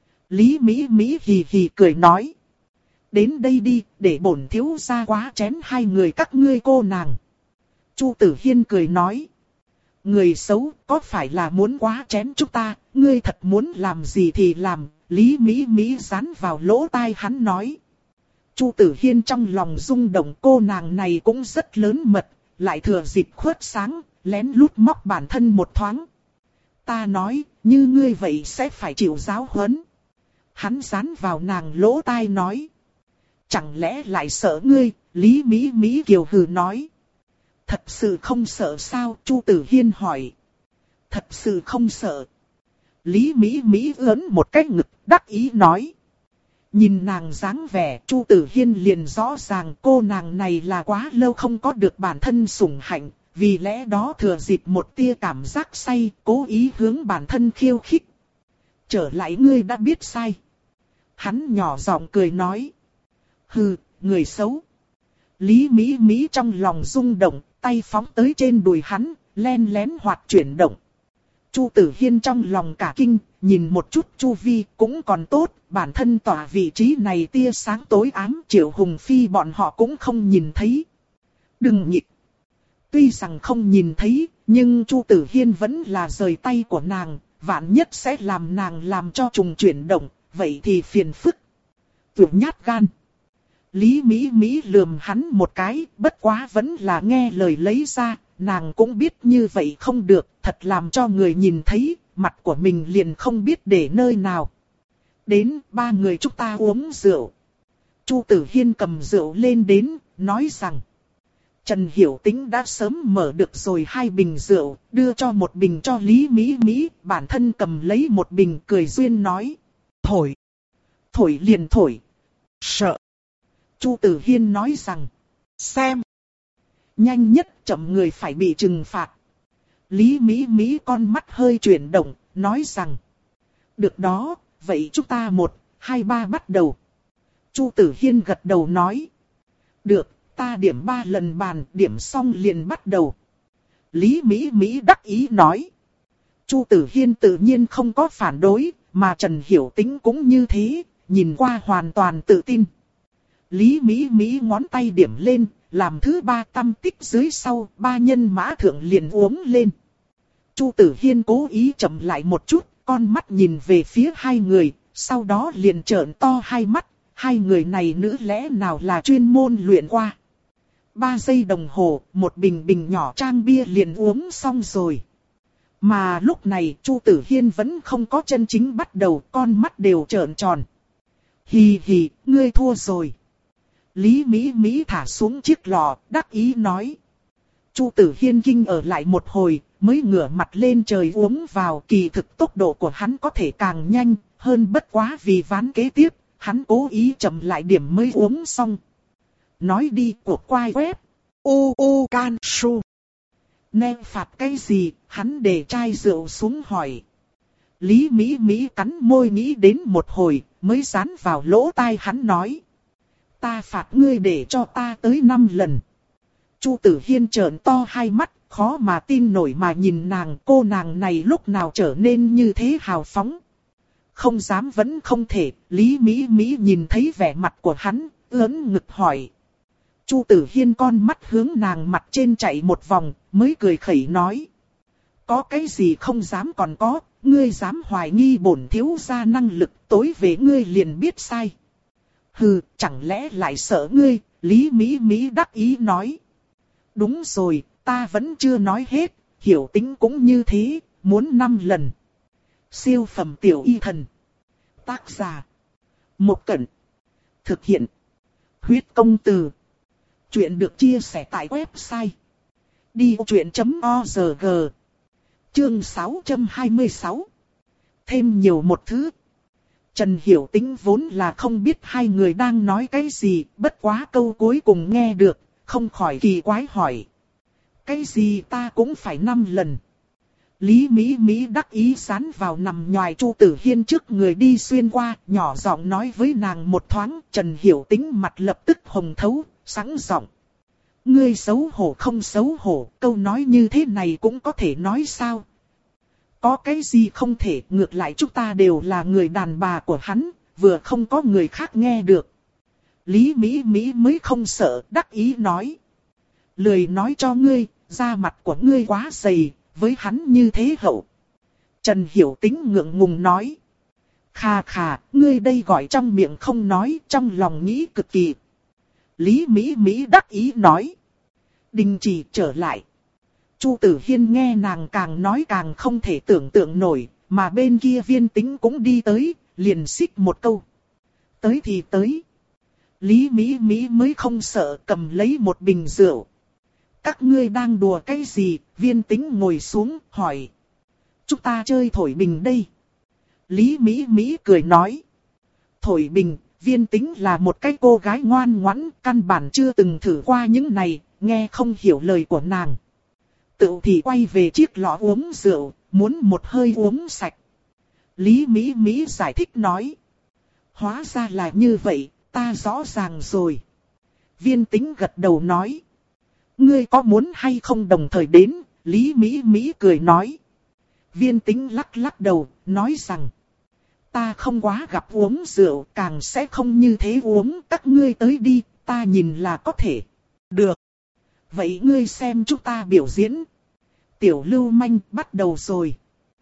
Lý Mỹ Mỹ hì hì cười nói. Đến đây đi, để bổn thiếu gia quá chén hai người các ngươi cô nàng. Chu Tử Hiên cười nói. Người xấu, có phải là muốn quá chén chúng ta, ngươi thật muốn làm gì thì làm, Lý Mỹ Mỹ dán vào lỗ tai hắn nói. Chu Tử Hiên trong lòng rung động, cô nàng này cũng rất lớn mật, lại thừa dịp khuất sáng, lén lút móc bản thân một thoáng. Ta nói, như ngươi vậy sẽ phải chịu giáo huấn. Hắn dán vào nàng lỗ tai nói. Chẳng lẽ lại sợ ngươi, Lý Mỹ Mỹ kiều hừ nói. Thật sự không sợ sao? Chu Tử Hiên hỏi. Thật sự không sợ. Lý Mỹ Mỹ ớn một cái ngực, đắc ý nói. Nhìn nàng dáng vẻ, Chu Tử Hiên liền rõ ràng cô nàng này là quá lâu không có được bản thân sủng hạnh, vì lẽ đó thừa dịp một tia cảm giác say, cố ý hướng bản thân khiêu khích. Trở lại ngươi đã biết sai. Hắn nhỏ giọng cười nói. Hừ, người xấu. Lý Mỹ Mỹ trong lòng rung động, tay phóng tới trên đùi hắn, len lén hoạt chuyển động. Chu Tử Hiên trong lòng cả kinh, nhìn một chút chu vi cũng còn tốt, bản thân tỏa vị trí này tia sáng tối ám, Triệu Hùng Phi bọn họ cũng không nhìn thấy. Đừng nhịp. Tuy rằng không nhìn thấy, nhưng Chu Tử Hiên vẫn là rời tay của nàng, vạn nhất sẽ làm nàng làm cho trùng chuyển động, vậy thì phiền phức. Tuyệt nhát gan. Lý Mỹ Mỹ lườm hắn một cái, bất quá vẫn là nghe lời lấy ra, nàng cũng biết như vậy không được, thật làm cho người nhìn thấy, mặt của mình liền không biết để nơi nào. Đến, ba người chúng ta uống rượu. Chu Tử Hiên cầm rượu lên đến, nói rằng. Trần Hiểu Tĩnh đã sớm mở được rồi hai bình rượu, đưa cho một bình cho Lý Mỹ Mỹ, bản thân cầm lấy một bình cười duyên nói. Thổi. Thổi liền thổi. Sợ. Chu Tử Hiên nói rằng. Xem. Nhanh nhất chậm người phải bị trừng phạt. Lý Mỹ Mỹ con mắt hơi chuyển động, nói rằng. Được đó, vậy chúng ta một, hai ba bắt đầu. Chu Tử Hiên gật đầu nói. Được, ta điểm ba lần bàn, điểm xong liền bắt đầu. Lý Mỹ Mỹ đắc ý nói. Chu Tử Hiên tự nhiên không có phản đối, mà Trần Hiểu Tĩnh cũng như thế, nhìn qua hoàn toàn tự tin. Lý Mỹ Mỹ ngón tay điểm lên, làm thứ ba tâm tích dưới sau, ba nhân mã thượng liền uống lên. Chu Tử Hiên cố ý chậm lại một chút, con mắt nhìn về phía hai người, sau đó liền trợn to hai mắt, hai người này nữ lẽ nào là chuyên môn luyện qua. Ba giây đồng hồ, một bình bình nhỏ trang bia liền uống xong rồi. Mà lúc này Chu Tử Hiên vẫn không có chân chính bắt đầu, con mắt đều trợn tròn. Hì hì, ngươi thua rồi. Lý Mỹ Mỹ thả xuống chiếc lọ, đắc ý nói. Chu Tử Hiên kinh ở lại một hồi, mới ngửa mặt lên trời uống vào, kỳ thực tốc độ của hắn có thể càng nhanh, hơn bất quá vì ván kế tiếp, hắn cố ý chậm lại điểm mới uống xong. Nói đi của quai web. U U Can Su. Nên phạt cái gì, hắn để chai rượu xuống hỏi. Lý Mỹ Mỹ cắn môi nghĩ đến một hồi, mới dán vào lỗ tai hắn nói. Ta phạt ngươi để cho ta tới năm lần. Chu Tử Hiên trợn to hai mắt, khó mà tin nổi mà nhìn nàng, cô nàng này lúc nào trở nên như thế hào phóng. Không dám vẫn không thể, Lý Mỹ Mỹ nhìn thấy vẻ mặt của hắn, ưỡn ngực hỏi. Chu Tử Hiên con mắt hướng nàng mặt trên chạy một vòng, mới cười khẩy nói. Có cái gì không dám còn có, ngươi dám hoài nghi bổn thiếu gia năng lực, tối về ngươi liền biết sai. Hừ, chẳng lẽ lại sợ ngươi, Lý Mỹ Mỹ đắc ý nói. Đúng rồi, ta vẫn chưa nói hết, Hiểu Tĩnh cũng như thế, muốn năm lần. Siêu phẩm tiểu y thần. Tác giả. Một Cẩn. Thực hiện. Huyết công từ. Chuyện được chia sẻ tại website. đi ô chuyện chấm org. Chương sáu trăm hai mươi sáu. Thêm nhiều một thứ. Trần Hiểu Tĩnh vốn là không biết hai người đang nói cái gì, bất quá câu cuối cùng nghe được, không khỏi kỳ quái hỏi. Cái gì ta cũng phải năm lần. Lý Mỹ Mỹ đắc ý sán vào nằm nhoài Chu Tử Hiên trước người đi xuyên qua, nhỏ giọng nói với nàng một thoáng. Trần Hiểu Tĩnh mặt lập tức hồng thấu, sẵn giọng. Ngươi xấu hổ không xấu hổ, câu nói như thế này cũng có thể nói sao? Có cái gì không thể, ngược lại chúng ta đều là người đàn bà của hắn, vừa không có người khác nghe được. Lý Mỹ Mỹ mới không sợ, đắc ý nói. Lười nói cho ngươi, da mặt của ngươi quá dày, với hắn như thế hậu. Trần Hiểu Tĩnh ngượng ngùng nói. Khà khà, ngươi đây gọi trong miệng không nói, trong lòng nghĩ cực kỳ. Lý Mỹ Mỹ đắc ý nói. Đình chỉ trở lại. Chu Tử Hiên nghe nàng càng nói càng không thể tưởng tượng nổi, mà bên kia Viên Tĩnh cũng đi tới, liền xích một câu. Tới thì tới. Lý Mỹ Mỹ mới không sợ, cầm lấy một bình rượu. Các ngươi đang đùa cái gì? Viên Tĩnh ngồi xuống, hỏi. Chúng ta chơi thổi bình đây. Lý Mỹ Mỹ cười nói. Thổi bình, Viên Tĩnh là một cái cô gái ngoan ngoãn, căn bản chưa từng thử qua những này, nghe không hiểu lời của nàng. Tự thì quay về chiếc lọ uống rượu, muốn một hơi uống sạch. Lý Mỹ Mỹ giải thích nói. Hóa ra là như vậy, ta rõ ràng rồi. Viên Tĩnh gật đầu nói. Ngươi có muốn hay không đồng thời đến? Lý Mỹ Mỹ cười nói. Viên Tĩnh lắc lắc đầu, nói rằng. Ta không quá gặp uống rượu, càng sẽ không như thế uống, các ngươi tới đi, ta nhìn là có thể. Được. Vậy ngươi xem chúng ta biểu diễn. Tiểu lưu manh bắt đầu rồi.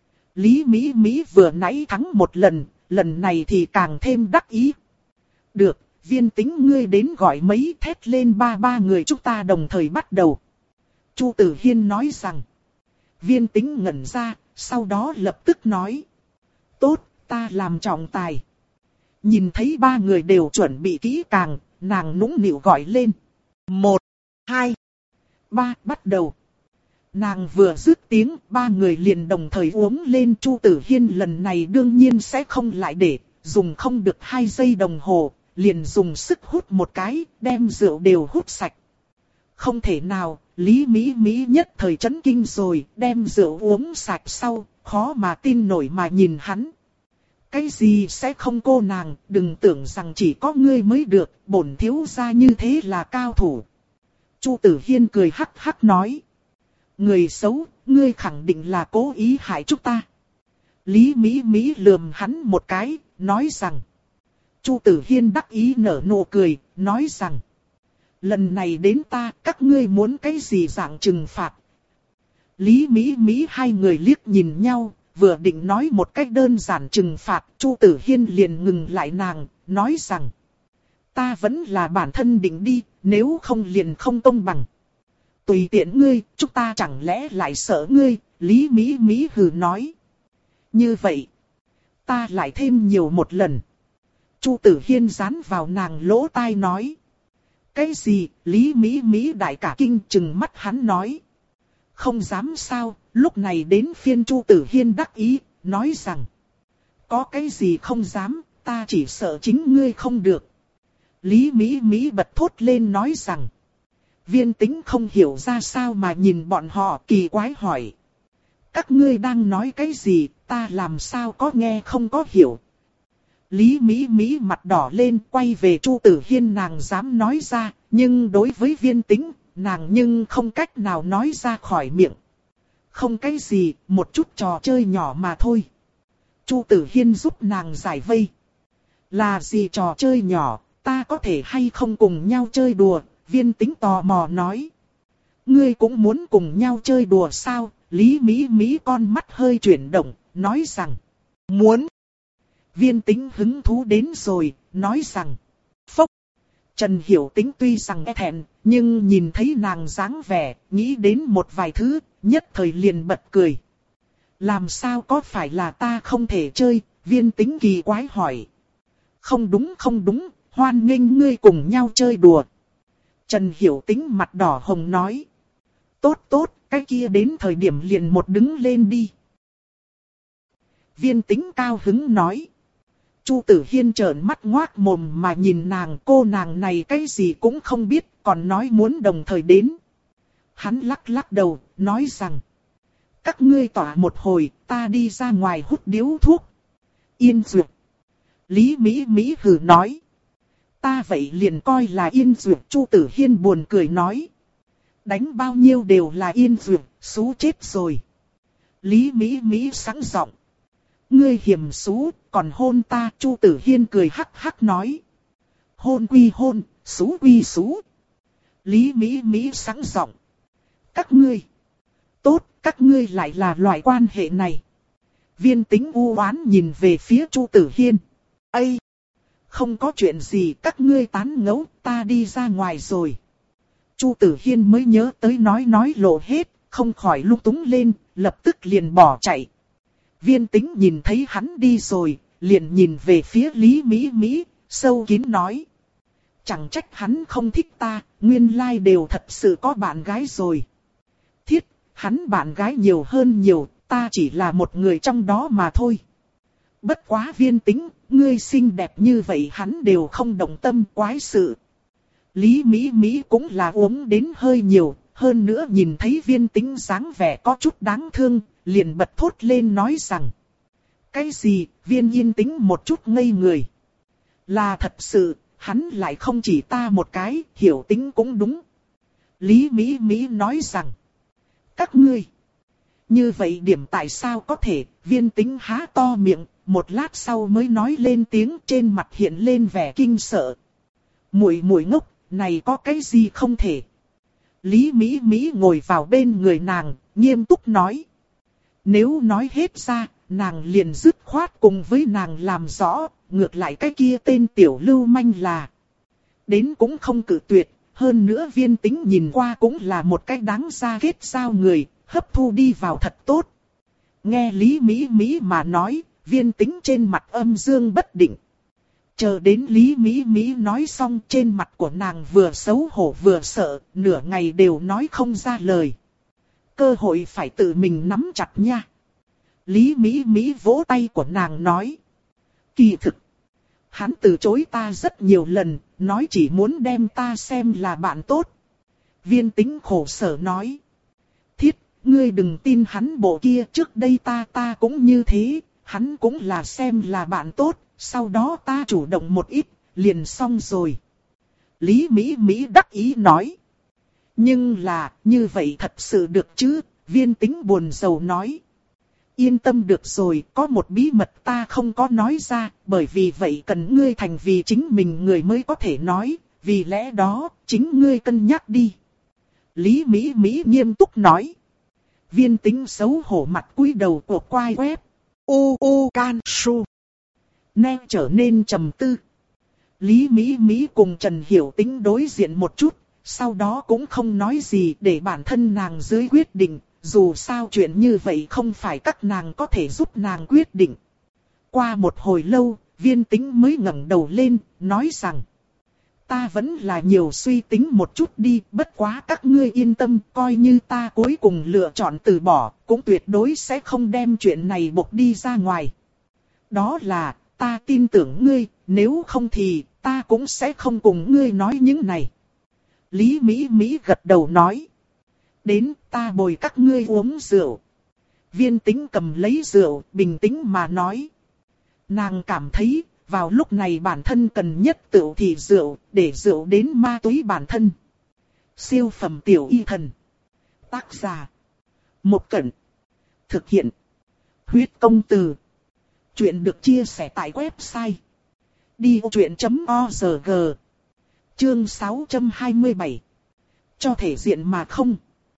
Lý Mỹ Mỹ vừa nãy thắng một lần, lần này thì càng thêm đắc ý. Được, Viên Tĩnh ngươi đến gọi mấy thét lên ba ba người chúng ta đồng thời bắt đầu. Chu Tử Hiên nói rằng. Viên Tĩnh ngẩn ra, sau đó lập tức nói. Tốt, ta làm trọng tài. Nhìn thấy ba người đều chuẩn bị kỹ càng, nàng nũng nịu gọi lên. Một, hai, ba, bắt đầu. Nàng vừa dứt tiếng, ba người liền đồng thời uống lên. Chu Tử Hiên lần này đương nhiên sẽ không lại để, dùng không được hai giây đồng hồ, liền dùng sức hút một cái, đem rượu đều hút sạch. Không thể nào, Lý Mỹ Mỹ nhất thời chấn kinh rồi, đem rượu uống sạch sau, khó mà tin nổi mà nhìn hắn. Cái gì sẽ không cô nàng, đừng tưởng rằng chỉ có ngươi mới được, bổn thiếu gia như thế là cao thủ. Chu Tử Hiên cười hắc hắc nói. Người xấu, ngươi khẳng định là cố ý hại chúng ta. Lý Mỹ Mỹ lườm hắn một cái, nói rằng. Chu Tử Hiên đắc ý nở nụ cười, nói rằng. Lần này đến ta, các ngươi muốn cái gì dạng trừng phạt. Lý Mỹ Mỹ hai người liếc nhìn nhau, vừa định nói một cách đơn giản trừng phạt. Chu Tử Hiên liền ngừng lại nàng, nói rằng. Ta vẫn là bản thân định đi, nếu không liền không công bằng. Tùy tiện ngươi, chúng ta chẳng lẽ lại sợ ngươi, Lý Mỹ Mỹ hừ nói. Như vậy, ta lại thêm nhiều một lần. Chu Tử Hiên dán vào nàng lỗ tai nói. Cái gì, Lý Mỹ Mỹ đại cả kinh chừng mắt hắn nói. Không dám sao, lúc này đến phiên Chu Tử Hiên đắc ý, nói rằng. Có cái gì không dám, ta chỉ sợ chính ngươi không được. Lý Mỹ Mỹ bật thốt lên nói rằng. Viên Tĩnh không hiểu ra sao mà nhìn bọn họ kỳ quái hỏi. Các ngươi đang nói cái gì, ta làm sao có nghe không có hiểu. Lý Mỹ Mỹ mặt đỏ lên quay về Chu Tử Hiên nàng dám nói ra, nhưng đối với Viên Tĩnh, nàng nhưng không cách nào nói ra khỏi miệng. Không cái gì, một chút trò chơi nhỏ mà thôi. Chu Tử Hiên giúp nàng giải vây. Là gì trò chơi nhỏ, ta có thể hay không cùng nhau chơi đùa? Viên Tĩnh tò mò nói. Ngươi cũng muốn cùng nhau chơi đùa sao? Lý Mỹ Mỹ con mắt hơi chuyển động, nói rằng. Muốn. Viên Tĩnh hứng thú đến rồi, nói rằng. Phốc. Trần Hiểu Tĩnh tuy rằng e thẹn, nhưng nhìn thấy nàng dáng vẻ, nghĩ đến một vài thứ, nhất thời liền bật cười. Làm sao có phải là ta không thể chơi, Viên Tĩnh kỳ quái hỏi. Không đúng không đúng, hoan nghênh ngươi cùng nhau chơi đùa. Trần Hiểu Tĩnh mặt đỏ hồng nói. Tốt tốt, cái kia đến thời điểm liền một đứng lên đi. Viên Tĩnh cao hứng nói. Chu Tử Hiên trợn mắt ngoác mồm mà nhìn nàng, cô nàng này cái gì cũng không biết, còn nói muốn đồng thời đến. Hắn lắc lắc đầu, nói rằng. Các ngươi tỏa một hồi, ta đi ra ngoài hút điếu thuốc. Yên duyệt. Lý Mỹ Mỹ hừ nói. Ta vậy liền coi là yên duyệt. Chu Tử Hiên buồn cười nói. Đánh bao nhiêu đều là yên duyệt, xú chết rồi. Lý Mỹ Mỹ sẵn giọng. Ngươi hiểm xú, còn hôn ta. Chu Tử Hiên cười hắc hắc nói. Hôn quy hôn, xú quy xú. Lý Mỹ Mỹ sẵn giọng. Các ngươi. Tốt, các ngươi lại là loại quan hệ này. Viên Tĩnh u oán nhìn về phía Chu Tử Hiên. Ây! Không có chuyện gì, các ngươi tán ngẫu, ta đi ra ngoài rồi. Chu Tử Hiên mới nhớ tới nói nói lộ hết, không khỏi lung túng lên, lập tức liền bỏ chạy. Viên Tĩnh nhìn thấy hắn đi rồi, liền nhìn về phía Lý Mỹ Mỹ, sâu kín nói. Chẳng trách hắn không thích ta, nguyên lai đều thật sự có bạn gái rồi. Thiết, hắn bạn gái nhiều hơn nhiều, ta chỉ là một người trong đó mà thôi. Bất quá Viên Tĩnh, ngươi xinh đẹp như vậy hắn đều không động tâm, quái sự. Lý Mỹ Mỹ cũng là uống đến hơi nhiều, hơn nữa nhìn thấy Viên Tĩnh dáng vẻ có chút đáng thương, liền bật thốt lên nói rằng. Cái gì, Viên Yên Tĩnh một chút ngây người. Là thật sự, hắn lại không chỉ ta một cái, Hiểu Tĩnh cũng đúng. Lý Mỹ Mỹ nói rằng. Các ngươi. Như vậy điểm tại sao có thể, Viên Tĩnh há to miệng, một lát sau mới nói lên tiếng, trên mặt hiện lên vẻ kinh sợ. Muội muội ngốc, này có cái gì không thể. Lý Mỹ Mỹ ngồi vào bên người nàng, nghiêm túc nói. Nếu nói hết ra, nàng liền dứt khoát cùng với nàng làm rõ, ngược lại cái kia tên tiểu lưu manh là. Đến cũng không cự tuyệt, hơn nữa Viên Tĩnh nhìn qua cũng là một cái đáng ra kết giao người, hấp thu đi vào thật tốt. Nghe Lý Mỹ Mỹ mà nói, Viên Tĩnh trên mặt âm dương bất định. Chờ đến Lý Mỹ Mỹ nói xong, trên mặt của nàng vừa xấu hổ vừa sợ, nửa ngày đều nói không ra lời. Cơ hội phải tự mình nắm chặt nha. Lý Mỹ Mỹ vỗ tay của nàng nói. Kỳ thực, hắn từ chối ta rất nhiều lần, nói chỉ muốn đem ta xem là bạn tốt. Viên Tĩnh khổ sở nói. Thiết, ngươi đừng tin hắn bộ kia, trước đây ta ta cũng như thế, hắn cũng là xem là bạn tốt, sau đó ta chủ động một ít, liền xong rồi. Lý Mỹ Mỹ đắc ý nói. Nhưng là, như vậy thật sự được chứ, Viên Tĩnh buồn rầu nói. Yên tâm được rồi, có một bí mật ta không có nói ra, bởi vì vậy cần ngươi thành vì chính mình người mới có thể nói, vì lẽ đó, chính ngươi cân nhắc đi. Lý Mỹ Mỹ nghiêm túc nói. Viên Tĩnh xấu hổ mặt cúi đầu của quai quét. U u can su. Nè trở nên trầm tư. Lý Mỹ Mỹ cùng Trần Hiểu Tĩnh đối diện một chút, sau đó cũng không nói gì để bản thân nàng dưới quyết định. Dù sao chuyện như vậy không phải các nàng có thể giúp nàng quyết định. Qua một hồi lâu, Viên Tĩnh mới ngẩng đầu lên, nói rằng. Ta vẫn là nhiều suy tính một chút đi, bất quá các ngươi yên tâm, coi như ta cuối cùng lựa chọn từ bỏ, cũng tuyệt đối sẽ không đem chuyện này bộc đi ra ngoài. Đó là, ta tin tưởng ngươi, nếu không thì, ta cũng sẽ không cùng ngươi nói những này. Lý Mỹ Mỹ gật đầu nói. Đến, ta bồi các ngươi uống rượu. Viên Tĩnh cầm lấy rượu, bình tĩnh mà nói. Nàng cảm thấy, vào lúc này bản thân cần nhất tựu thị rượu, để rượu đến ma túy bản thân. Siêu phẩm tiểu y thần. Tác giả. Một Cẩn. Thực hiện. Huyết công từ. Chuyện được chia sẻ tại website. đi ô chuyện chấm org. Chương sáu trăm hai mươi bảy. Cho thể diện mà không.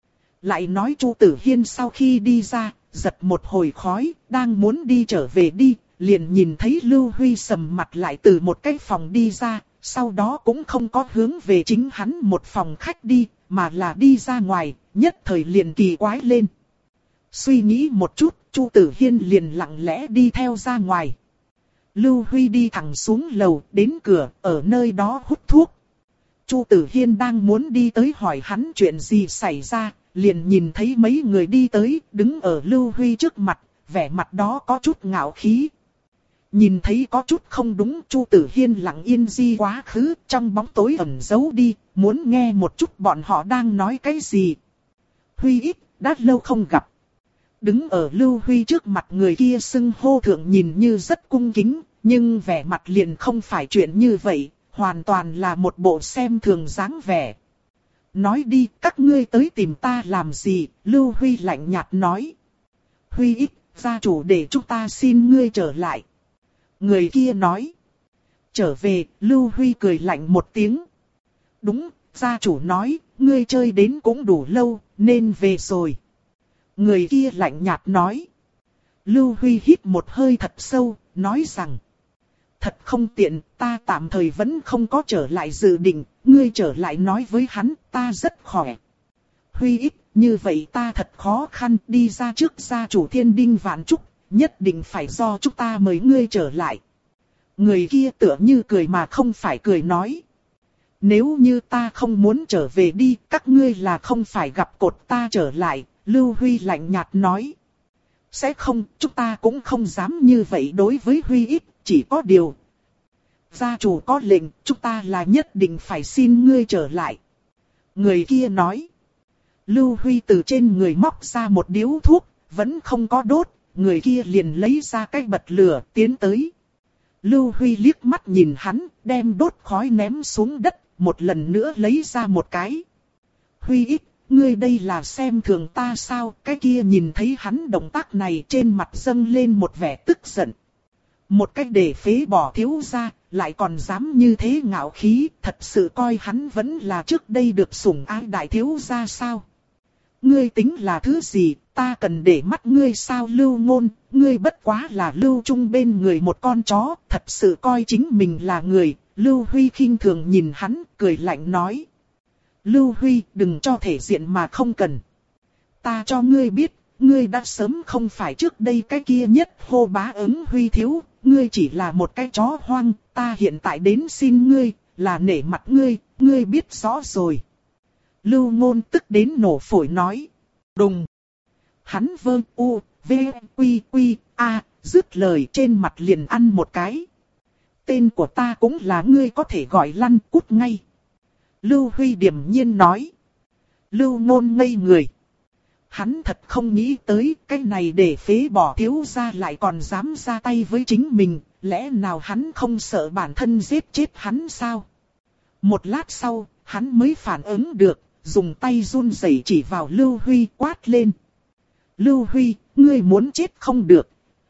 Lại nói Chu Tử Hiên sau khi đi ra, giật một hồi khói, đang muốn đi trở về đi, liền nhìn thấy Lưu Huy sầm mặt lại từ một cái phòng đi ra, Sau đó cũng không có hướng về chính hắn một phòng khách đi, mà là đi ra ngoài, nhất thời liền kỳ quái lên. Suy nghĩ một chút, Chu Tử Hiên liền lặng lẽ đi theo ra ngoài. Lưu Huy đi thẳng xuống lầu, đến cửa, ở nơi đó hút thuốc. Chu Tử Hiên đang muốn đi tới hỏi hắn chuyện gì xảy ra, liền nhìn thấy mấy người đi tới, đứng ở Lưu Huy trước mặt, vẻ mặt đó có chút ngạo khí. Nhìn thấy có chút không đúng, Chu Tử Hiên lặng yên di quá khứ, trong bóng tối ẩn giấu đi, muốn nghe một chút bọn họ đang nói cái gì. Huy ít, đã lâu không gặp. Đứng ở Lưu Huy trước mặt người kia xưng hô thượng nhìn như rất cung kính, nhưng vẻ mặt liền không phải chuyện như vậy, hoàn toàn là một bộ xem thường dáng vẻ. Nói đi, các ngươi tới tìm ta làm gì? Lưu Huy lạnh nhạt nói. Huy ít, gia chủ để chúng ta xin ngươi trở lại. Người kia nói. Trở về, Lưu Huy cười lạnh một tiếng. Đúng, gia chủ nói, ngươi chơi đến cũng đủ lâu, nên về rồi. Người kia lạnh nhạt nói. Lưu Huy hít một hơi thật sâu, nói rằng. Thật không tiện, ta tạm thời vẫn không có trở lại dự định, ngươi trở lại nói với hắn, ta rất khỏe. Huy ít, như vậy ta thật khó khăn, đi ra trước gia chủ Thiên Đinh Vạn Trúc, nhất định phải do chúng ta mời ngươi trở lại. Người kia tựa như cười mà không phải cười nói. Nếu như ta không muốn trở về đi, các ngươi là không phải gặp cột ta trở lại, Lưu Huy lạnh nhạt nói. Sẽ không, chúng ta cũng không dám như vậy đối với Huy ít, chỉ có điều. Gia chủ có lệnh, chúng ta là nhất định phải xin ngươi trở lại. Người kia nói. Lưu Huy từ trên người móc ra một điếu thuốc, vẫn không có đốt, người kia liền lấy ra cái bật lửa tiến tới. Lưu Huy liếc mắt nhìn hắn, đem đốt khói ném xuống đất, một lần nữa lấy ra một cái. Huy ít, ngươi đây là xem thường ta sao? Cái kia nhìn thấy hắn động tác này trên mặt dâng lên một vẻ tức giận. Một cách để phế bỏ thiếu gia, lại còn dám như thế ngạo khí, thật sự coi hắn vẫn là trước đây được sủng ái đại thiếu gia sao? Ngươi tính là thứ gì, ta cần để mắt ngươi sao? Lưu Ngôn, ngươi bất quá là Lưu Trung bên người một con chó, thật sự coi chính mình là người. Lưu Huy khinh thường nhìn hắn, cười lạnh nói. Lưu Huy, đừng cho thể diện mà không cần. Ta cho ngươi biết, ngươi đã sớm không phải trước đây cái kia nhất hô bá ứng Huy thiếu, ngươi chỉ là một cái chó hoang, ta hiện tại đến xin ngươi, là nể mặt ngươi, ngươi biết rõ rồi. Lưu Ngôn tức đến nổ phổi nói. Đùng. Hắn vơ u, v, quy, quy, a, dứt lời trên mặt liền ăn một cái. Tên của ta cũng là ngươi có thể gọi lăn cút ngay. Lưu Huy điềm nhiên nói. Lưu Ngôn ngây người. Hắn thật không nghĩ tới cái này để phế bỏ thiếu gia lại còn dám ra tay với chính mình. Lẽ nào hắn không sợ bản thân giết chết hắn sao? Một lát sau, hắn mới phản ứng được, dùng tay run rẩy chỉ vào Lưu Huy quát lên. Lưu Huy, ngươi muốn chết không được.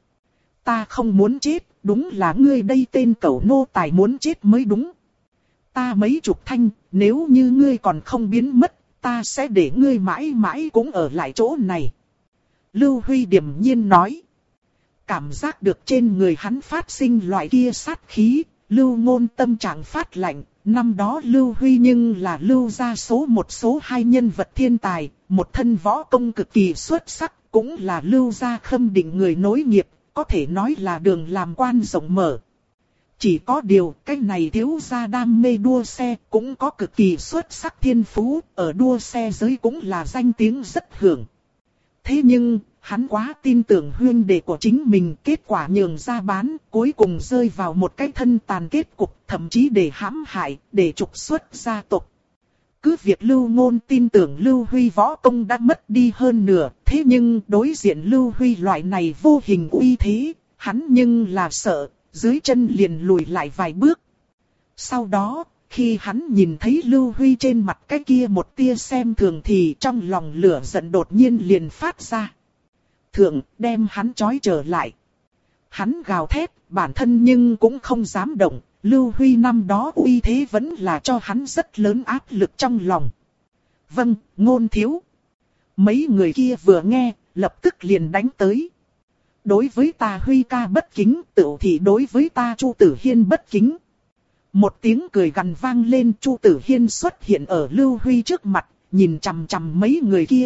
Ta không muốn chết, đúng là ngươi đây tên cẩu nô tài muốn chết mới đúng. Ta mấy chục thanh, nếu như ngươi còn không biến mất, ta sẽ để ngươi mãi mãi cũng ở lại chỗ này. Lưu Huy điềm nhiên nói. Cảm giác được trên người hắn phát sinh loại kia sát khí, Lưu Ngôn tâm trạng phát lạnh. Năm đó Lưu Huy nhưng là Lưu gia số một số hai nhân vật thiên tài, một thân võ công cực kỳ xuất sắc, cũng là Lưu gia khâm định người nối nghiệp, có thể nói là đường làm quan rộng mở. Chỉ có điều, cái này thiếu gia đam mê đua xe, cũng có cực kỳ xuất sắc thiên phú, ở đua xe giới cũng là danh tiếng rất hưởng. Thế nhưng, hắn quá tin tưởng huynh đệ của chính mình, kết quả nhường ra bán, cuối cùng rơi vào một cái thân tàn kết cục, thậm chí để hãm hại, để trục xuất gia tộc. Cứ việc Lưu Ngôn tin tưởng Lưu Huy võ công đã mất đi hơn nửa, thế nhưng đối diện Lưu Huy loại này vô hình uy thế, hắn nhưng là sợ, dưới chân liền lùi lại vài bước. Sau đó, khi hắn nhìn thấy Lưu Huy trên mặt cái kia một tia xem thường thì trong lòng lửa giận đột nhiên liền phát ra. Thượng, đem hắn trói trở lại. Hắn gào thét, bản thân nhưng cũng không dám động. Lưu Huy năm đó uy thế vẫn là cho hắn rất lớn áp lực trong lòng. Vâng, Ngôn thiếu. Mấy người kia vừa nghe, lập tức liền đánh tới. Đối với ta Huy ca bất kính, tự thì đối với ta Chu Tử Hiên bất kính. Một tiếng cười gằn vang lên, Chu Tử Hiên xuất hiện ở Lưu Huy trước mặt, nhìn chằm chằm mấy người kia.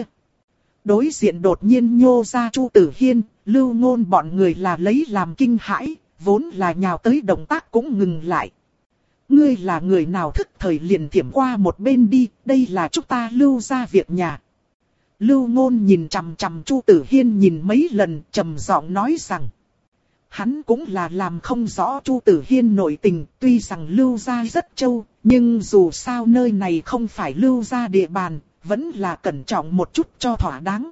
Đối diện đột nhiên nhô ra Chu Tử Hiên, Lưu Ngôn bọn người là lấy làm kinh hãi, vốn là nhào tới động tác cũng ngừng lại. Ngươi là người nào thức thời liền thiểm qua một bên đi, đây là chúng ta Lưu gia việc nhà. Lưu Ngôn nhìn chằm chằm Chu Tử Hiên nhìn mấy lần, trầm giọng nói rằng. Hắn cũng là làm không rõ Chu Tử Hiên nội tình, tuy rằng Lưu gia rất trâu, nhưng dù sao nơi này không phải Lưu gia địa bàn, vẫn là cẩn trọng một chút cho thỏa đáng.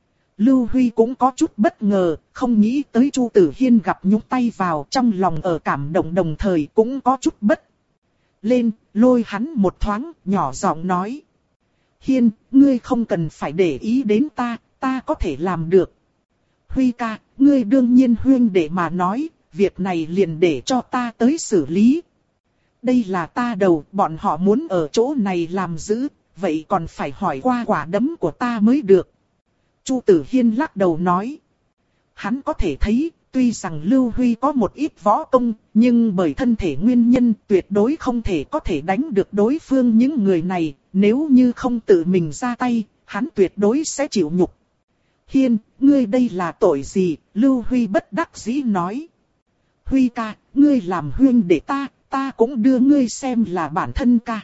Lưu Huy cũng có chút bất ngờ, không nghĩ tới Chu Tử Hiên gặp nhúc tay vào, trong lòng ở cảm động đồng thời cũng có chút bất. Lên, lôi hắn một thoáng, nhỏ giọng nói. Hiên, ngươi không cần phải để ý đến ta, ta có thể làm được. Huy ca, ngươi đương nhiên huyên để mà nói, việc này liền để cho ta tới xử lý. Đây là ta đầu, bọn họ muốn ở chỗ này làm giữ, vậy còn phải hỏi qua quả đấm của ta mới được. Chu Tử Hiên lắc đầu nói. Hắn có thể thấy, tuy rằng Lưu Huy có một ít võ công, nhưng bởi thân thể nguyên nhân tuyệt đối không thể có thể đánh được đối phương những người này, nếu như không tự mình ra tay, hắn tuyệt đối sẽ chịu nhục. Hiên, ngươi đây là tội gì? Lưu Huy bất đắc dĩ nói. Huy ca, ngươi làm huyên để ta, ta cũng đưa ngươi xem là bản thân ca.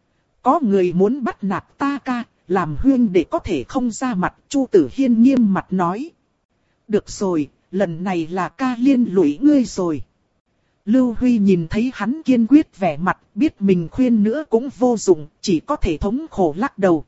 Có người muốn bắt nạt ta ca, làm huyên để có thể không ra mặt, Chu Tử Hiên nghiêm mặt nói. Được rồi, lần này là ca liên lụy ngươi rồi. Lưu Huy nhìn thấy hắn kiên quyết vẻ mặt, biết mình khuyên nữa cũng vô dụng, chỉ có thể thống khổ lắc đầu.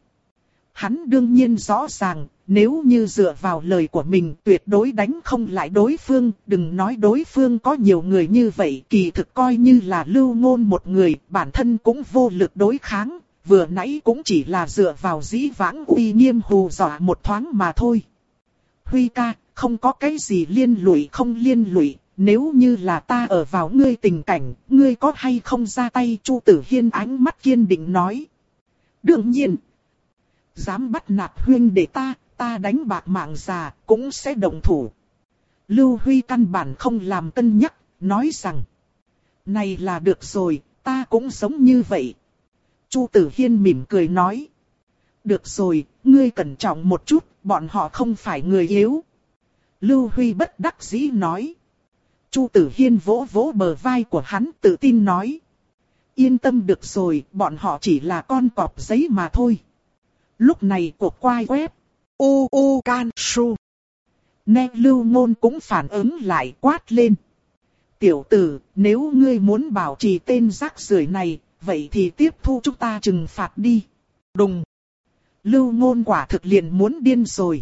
Hắn đương nhiên rõ ràng, nếu như dựa vào lời của mình tuyệt đối đánh không lại đối phương, đừng nói đối phương có nhiều người như vậy, kỳ thực coi như là Lưu Ngôn một người, bản thân cũng vô lực đối kháng, vừa nãy cũng chỉ là dựa vào dĩ vãng uy nghiêm hù dọa một thoáng mà thôi. Huy ca, không có cái gì liên lụy không liên lụy, nếu như là ta ở vào ngươi tình cảnh, ngươi có hay không ra tay? Chu Tử Hiên ánh mắt kiên định nói. Đương nhiên, dám bắt nạt huyên để ta, ta đánh bạc mạng già, cũng sẽ động thủ. Lưu Huy căn bản không làm cân nhắc, nói rằng. Này là được rồi, ta cũng sống như vậy. Chu Tử Hiên mỉm cười nói. Được rồi, ngươi cẩn trọng một chút, bọn họ không phải người yếu. Lưu Huy bất đắc dĩ nói. Chu Tử Hiên vỗ vỗ bờ vai của hắn tự tin nói. Yên tâm được rồi, bọn họ chỉ là con cọp giấy mà thôi. Lúc này cuộc quay web. U U Can Su. Nè Lưu Ngôn cũng phản ứng lại quát lên. Tiểu tử, nếu ngươi muốn bảo trì tên rác rưởi này, vậy thì tiếp thu chúng ta trừng phạt đi. Đùng. Lưu Ngôn quả thực liền muốn điên rồi.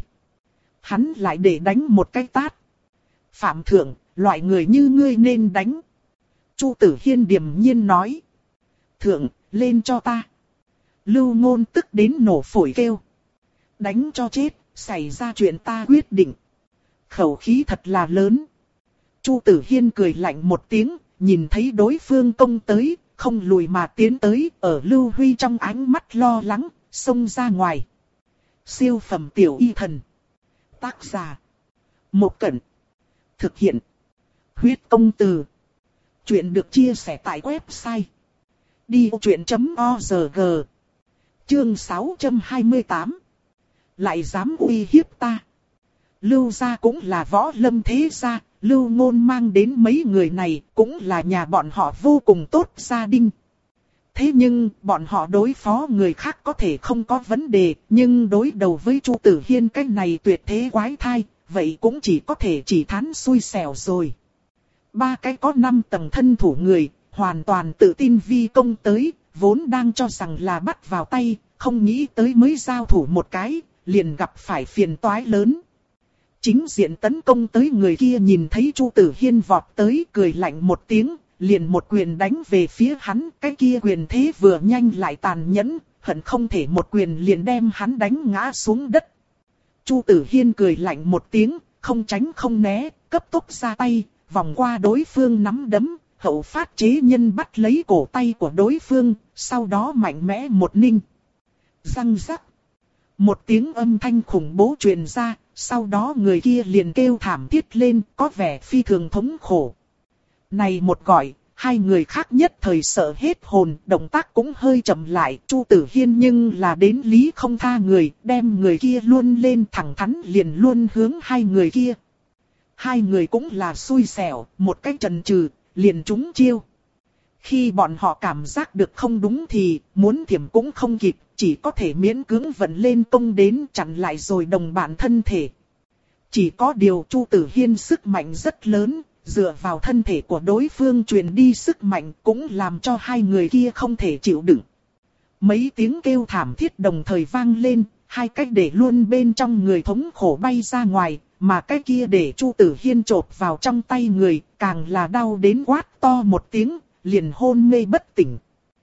Hắn lại để đánh một cái tát. Phạm thượng, loại người như ngươi nên đánh. Chu Tử Hiên điềm nhiên nói. Thượng, lên cho ta. Lưu Ngôn tức đến nổ phổi kêu. Đánh cho chết, xảy ra chuyện ta quyết định. Khẩu khí thật là lớn. Chu Tử Hiên cười lạnh một tiếng, nhìn thấy đối phương công tới, không lùi mà tiến tới, ở Lưu Huy trong ánh mắt lo lắng, xông ra ngoài. Siêu phẩm tiểu y thần. Tác giả. Một Cẩn. Thực hiện. Huyết công từ. Chuyện được chia sẻ tại website. đi ô chuyện chấm org. Chương sáu trăm hai mươi tám. Lại dám uy hiếp ta. Lưu gia cũng là võ lâm thế gia, Lưu Ngôn mang đến mấy người này cũng là nhà bọn họ vô cùng tốt gia đình. Thế nhưng, bọn họ đối phó người khác có thể không có vấn đề, nhưng đối đầu với Chu Tử Hiên cái này tuyệt thế quái thai, vậy cũng chỉ có thể chỉ thán xui xẻo rồi. Ba cái có năm tầng thân thủ người, hoàn toàn tự tin vi công tới, vốn đang cho rằng là bắt vào tay, không nghĩ tới mới giao thủ một cái, liền gặp phải phiền toái lớn. Chính diện tấn công tới người kia nhìn thấy Chu Tử Hiên vọt tới, cười lạnh một tiếng, liền một quyền đánh về phía hắn, cái kia quyền thế vừa nhanh lại tàn nhẫn, hận không thể một quyền liền đem hắn đánh ngã xuống đất. Chu Tử Hiên cười lạnh một tiếng, không tránh không né, cấp tốc ra tay, vòng qua đối phương nắm đấm, hậu phát chế nhân bắt lấy cổ tay của đối phương, sau đó mạnh mẽ một ninh. Răng rắc. Một tiếng âm thanh khủng bố truyền ra, sau đó người kia liền kêu thảm thiết lên, có vẻ phi thường thống khổ. Này một gọi, hai người khác nhất thời sợ hết hồn, động tác cũng hơi chậm lại. Chu Tử Hiên nhưng là đến lý không tha người, đem người kia luôn lên thẳng thắn liền luôn hướng hai người kia. Hai người cũng là xui xẻo, một cách chần chừ, liền trúng chiêu. Khi bọn họ cảm giác được không đúng thì muốn thiểm cũng không kịp, chỉ có thể miễn cưỡng vận lên công đến chặn lại rồi đồng bạn thân thể. Chỉ có điều Chu Tử Hiên sức mạnh rất lớn, dựa vào thân thể của đối phương truyền đi sức mạnh cũng làm cho hai người kia không thể chịu đựng. Mấy tiếng kêu thảm thiết đồng thời vang lên, hai cái để luôn bên trong người thống khổ bay ra ngoài, mà cái kia để Chu Tử Hiên chộp vào trong tay người, càng là đau đến quát to một tiếng, liền hôn mê bất tỉnh.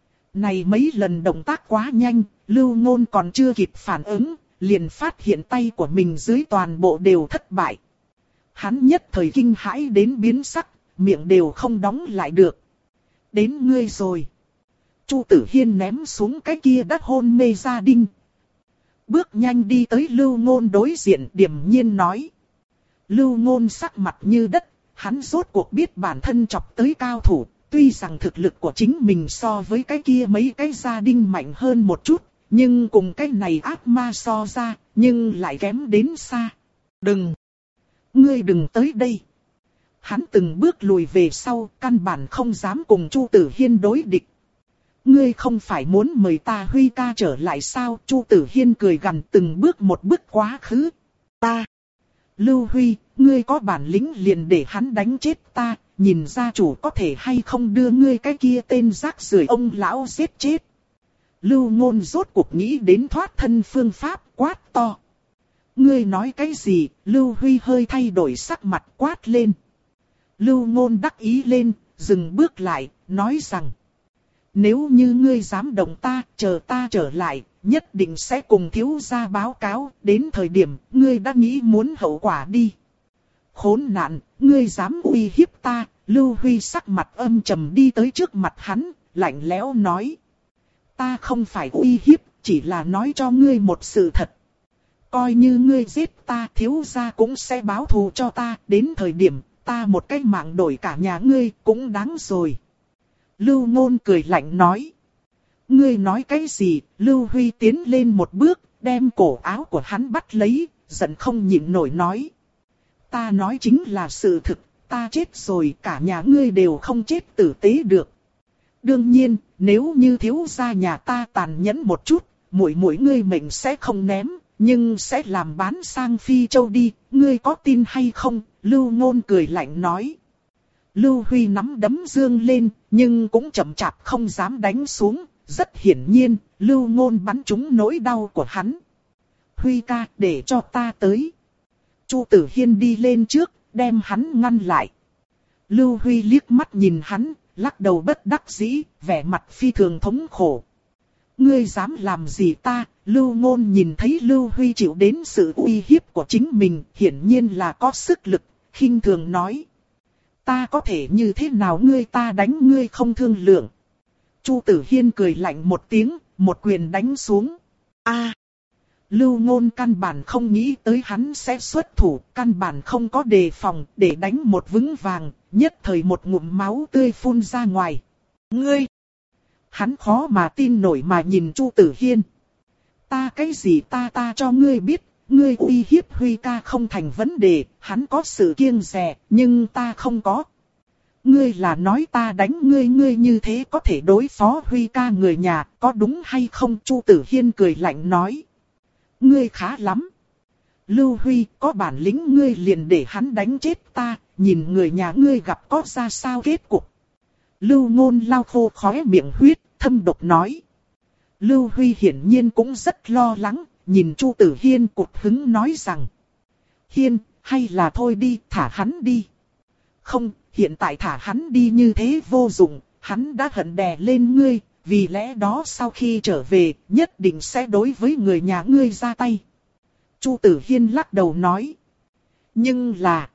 Này mấy lần động tác quá nhanh, Lưu Ngôn còn chưa kịp phản ứng, liền phát hiện tay của mình dưới toàn bộ đều thất bại. Hắn nhất thời kinh hãi đến biến sắc, miệng đều không đóng lại được. Đến ngươi rồi. Chu Tử Hiên ném xuống cái kia đã hôn mê gia đình. Bước nhanh đi tới Lưu Ngôn đối diện, điềm nhiên nói. Lưu Ngôn sắc mặt như đất, hắn rốt cuộc biết bản thân chọc tới cao thủ. Tuy rằng thực lực của chính mình so với cái kia mấy cái gia đình mạnh hơn một chút, nhưng cùng cái này ác ma so ra, nhưng lại kém đến xa. Đừng! Ngươi đừng tới đây! Hắn từng bước lùi về sau, căn bản không dám cùng Chu Tử Hiên đối địch. Ngươi không phải muốn mời ta Huy ca trở lại sao? Chu Tử Hiên cười gằn từng bước một bước quá khứ. Ta! Lưu Huy, ngươi có bản lĩnh liền để hắn đánh chết ta, nhìn gia chủ có thể hay không đưa ngươi cái kia tên rác rưởi ông lão giết chết. Lưu Ngôn rốt cuộc nghĩ đến thoát thân phương pháp, quát to. Ngươi nói cái gì? Lưu Huy hơi thay đổi sắc mặt, quát lên. Lưu Ngôn đắc ý lên, dừng bước lại, nói rằng. Nếu như ngươi dám động ta, chờ ta trở lại, nhất định sẽ cùng thiếu gia báo cáo, đến thời điểm ngươi đã nghĩ muốn hậu quả đi. Khốn nạn, ngươi dám uy hiếp ta? Lưu Huy sắc mặt âm trầm đi tới trước mặt hắn, lạnh lẽo nói. Ta không phải uy hiếp, chỉ là nói cho ngươi một sự thật. Coi như ngươi giết ta, thiếu gia cũng sẽ báo thù cho ta, đến thời điểm ta một cái mạng đổi cả nhà ngươi cũng đáng rồi. Lưu Ngôn cười lạnh nói. Ngươi nói cái gì? Lưu Huy tiến lên một bước, đem cổ áo của hắn bắt lấy, giận không nhịn nổi nói. Ta nói chính là sự thực, ta chết rồi cả nhà ngươi đều không chết tử tế được. Đương nhiên, nếu như thiếu gia nhà ta tàn nhẫn một chút, muội muội ngươi mệnh sẽ không ném, nhưng sẽ làm bán sang Phi Châu đi, ngươi có tin hay không? Lưu Ngôn cười lạnh nói. Lưu Huy nắm đấm dương lên, nhưng cũng chậm chạp không dám đánh xuống, rất hiển nhiên, Lưu Ngôn bắn trúng nỗi đau của hắn. Huy ca, để cho ta tới. Chu Tử Hiên đi lên trước, đem hắn ngăn lại. Lưu Huy liếc mắt nhìn hắn, lắc đầu bất đắc dĩ, vẻ mặt phi thường thống khổ. Ngươi dám làm gì ta? Lưu Ngôn nhìn thấy Lưu Huy chịu đến sự uy hiếp của chính mình, hiển nhiên là có sức lực, khinh thường nói. Ta có thể như thế nào ngươi ta đánh ngươi không thương lượng. Chu Tử Hiên cười lạnh một tiếng, một quyền đánh xuống. A! Lưu Ngôn căn bản không nghĩ tới hắn sẽ xuất thủ, căn bản không có đề phòng, để đánh một vững vàng, nhất thời một ngụm máu tươi phun ra ngoài. Ngươi! Hắn khó mà tin nổi mà nhìn Chu Tử Hiên. Ta cái gì ta ta cho ngươi biết, ngươi uy hiếp Huy ca không thành vấn đề, hắn có sự kiêng dè, nhưng ta không có. Ngươi là nói ta đánh ngươi ngươi như thế có thể đối phó Huy ca người nhà, có đúng hay không? Chu Tử Hiên cười lạnh nói. Ngươi khá lắm. Lưu Huy, có bản lĩnh ngươi liền để hắn đánh chết ta, nhìn người nhà ngươi gặp có ra sao kết cục. Lưu Ngôn lau khô khóe miệng huyết, thâm độc nói. Lưu Huy hiển nhiên cũng rất lo lắng, nhìn Chu Tử Hiên cụt hứng nói rằng. Hiên, hay là thôi đi, thả hắn đi. Không, hiện tại thả hắn đi như thế vô dụng, hắn đã hận đè lên ngươi, vì lẽ đó sau khi trở về, nhất định sẽ đối với người nhà ngươi ra tay. Chu Tử Hiên lắc đầu nói. Nhưng là...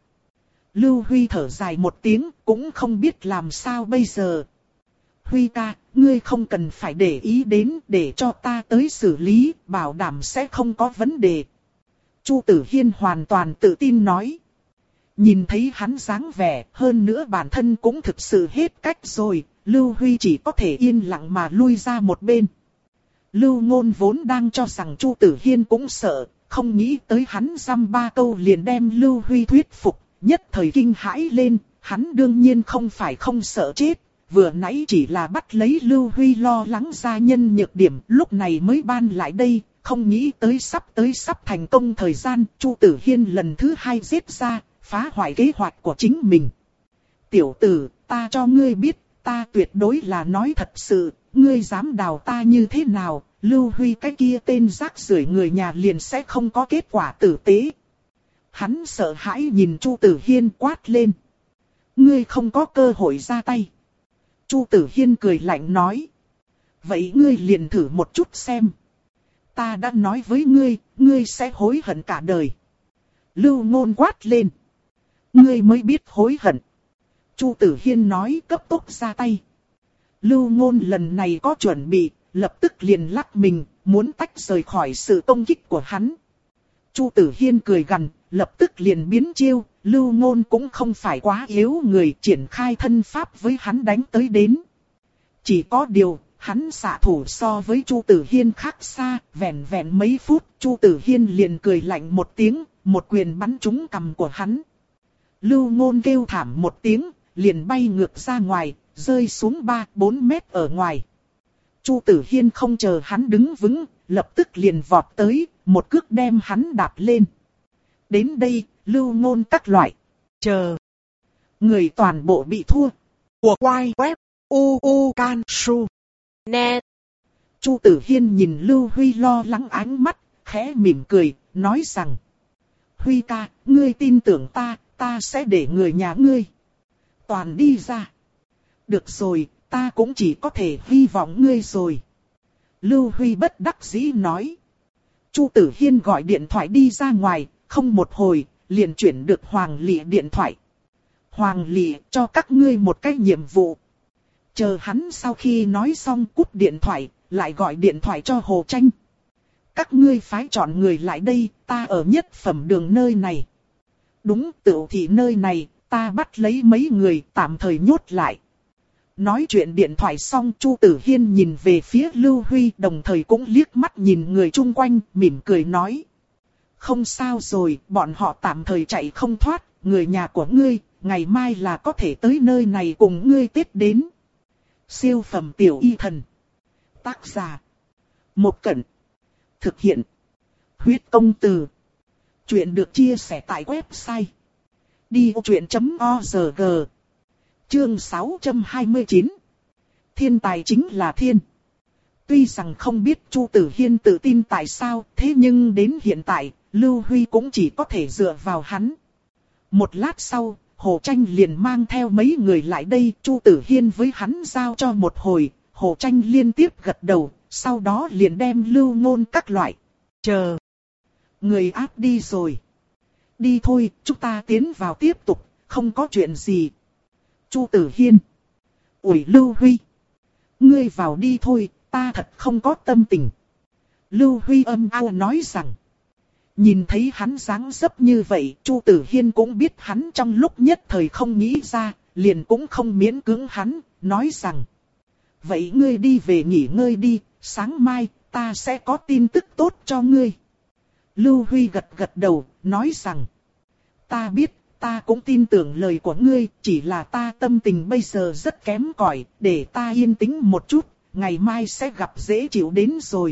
Lưu Huy thở dài một tiếng, cũng không biết làm sao bây giờ. Huy ca, ngươi không cần phải để ý đến, để cho ta tới xử lý, bảo đảm sẽ không có vấn đề. Chu Tử Hiên hoàn toàn tự tin nói. Nhìn thấy hắn dáng vẻ, hơn nữa bản thân cũng thực sự hết cách rồi, Lưu Huy chỉ có thể yên lặng mà lui ra một bên. Lưu Ngôn vốn đang cho rằng Chu Tử Hiên cũng sợ, không nghĩ tới hắn dăm ba câu liền đem Lưu Huy thuyết phục, nhất thời kinh hãi lên, hắn đương nhiên không phải không sợ chết, vừa nãy chỉ là bắt lấy Lưu Huy lo lắng gia nhân nhược điểm, lúc này mới ban lại đây, không nghĩ tới sắp tới sắp thành công thời gian, Chu Tử Hiên lần thứ hai giết ra, phá hoại kế hoạch của chính mình. Tiểu tử, ta cho ngươi biết, ta tuyệt đối là nói thật sự, ngươi dám đào ta như thế nào, Lưu Huy cái kia tên rác rưởi người nhà liền sẽ không có kết quả tử tế. Hắn sợ hãi nhìn Chu Tử Hiên quát lên. Ngươi không có cơ hội ra tay. Chu Tử Hiên cười lạnh nói. Vậy ngươi liền thử một chút xem. Ta đã nói với ngươi, ngươi sẽ hối hận cả đời. Lưu Ngôn quát lên. Ngươi mới biết hối hận. Chu Tử Hiên nói cấp tốc ra tay. Lưu Ngôn lần này có chuẩn bị, lập tức liền lắc mình, muốn tách rời khỏi sự công kích của hắn. Chu Tử Hiên cười gằn, lập tức liền biến chiêu, Lưu Ngôn cũng không phải quá yếu người, triển khai thân pháp với hắn đánh tới đến. Chỉ có điều, hắn xạ thủ so với Chu Tử Hiên khác xa, vẹn vẹn mấy phút, Chu Tử Hiên liền cười lạnh một tiếng, một quyền bắn trúng cằm của hắn. Lưu Ngôn kêu thảm một tiếng, liền bay ngược ra ngoài, rơi xuống ba bốn mét ở ngoài. Chu Tử Hiên không chờ hắn đứng vững, lập tức liền vọt tới, một cước đem hắn đạp lên. Đến đây, Lưu Ngôn các loại. Chờ. Người toàn bộ bị thua. Của quay web. U U Can Su. Net. Chu Tử Hiên nhìn Lưu Huy lo lắng ánh mắt, khẽ mỉm cười, nói rằng. Huy ca, ngươi tin tưởng ta, ta sẽ để người nhà ngươi toàn đi ra. Được rồi, ta cũng chỉ có thể hy vọng ngươi rồi. Lưu Huy bất đắc dĩ nói. Chu Tử Hiên gọi điện thoại đi ra ngoài, không một hồi, liền chuyển được Hoàng Lệ điện thoại. Hoàng Lệ, cho các ngươi một cái nhiệm vụ. Chờ hắn sau khi nói xong cúp điện thoại, lại gọi điện thoại cho Hồ Tranh. Các ngươi phái chọn người lại đây, ta ở nhất phẩm đường nơi này. Đúng, tựu thị nơi này, ta bắt lấy mấy người tạm thời nhốt lại. Nói chuyện điện thoại xong, Chu Tử Hiên nhìn về phía Lưu Huy, đồng thời cũng liếc mắt nhìn người chung quanh, mỉm cười nói. Không sao rồi, bọn họ tạm thời chạy không thoát, người nhà của ngươi, ngày mai là có thể tới nơi này cùng ngươi Tết đến. Siêu phẩm tiểu y thần. Tác giả. Một Cẩn. Thực hiện. Huyết công từ. Chuyện được chia sẻ tại website. đi ô chuyện chấm org. Chương sáu trăm hai mươi chín. Thiên tài chính là thiên. Tuy rằng không biết Chu Tử Hiên tự tin tại sao, thế nhưng đến hiện tại, Lưu Huy cũng chỉ có thể dựa vào hắn. Một lát sau, Hồ Tranh liền mang theo mấy người lại đây, Chu Tử Hiên với hắn giao cho một hồi, Hồ Tranh liên tiếp gật đầu, sau đó liền đem Lưu Ngôn các loại. Chờ. Người áp đi rồi. Đi thôi, chúng ta tiến vào tiếp tục, không có chuyện gì. Chu Tử Hiên. Ủi Lưu Huy. Ngươi vào đi thôi, ta thật không có tâm tình. Lưu Huy âm ao nói rằng. Nhìn thấy hắn dáng dấp như vậy, Chu Tử Hiên cũng biết hắn trong lúc nhất thời không nghĩ ra, liền cũng không miễn cưỡng hắn, nói rằng. Vậy ngươi đi về nghỉ ngơi đi, sáng mai, ta sẽ có tin tức tốt cho ngươi. Lưu Huy gật gật đầu, nói rằng. Ta biết, ta cũng tin tưởng lời của ngươi, chỉ là ta tâm tình bây giờ rất kém cỏi, để ta yên tĩnh một chút, ngày mai sẽ gặp dễ chịu đến rồi.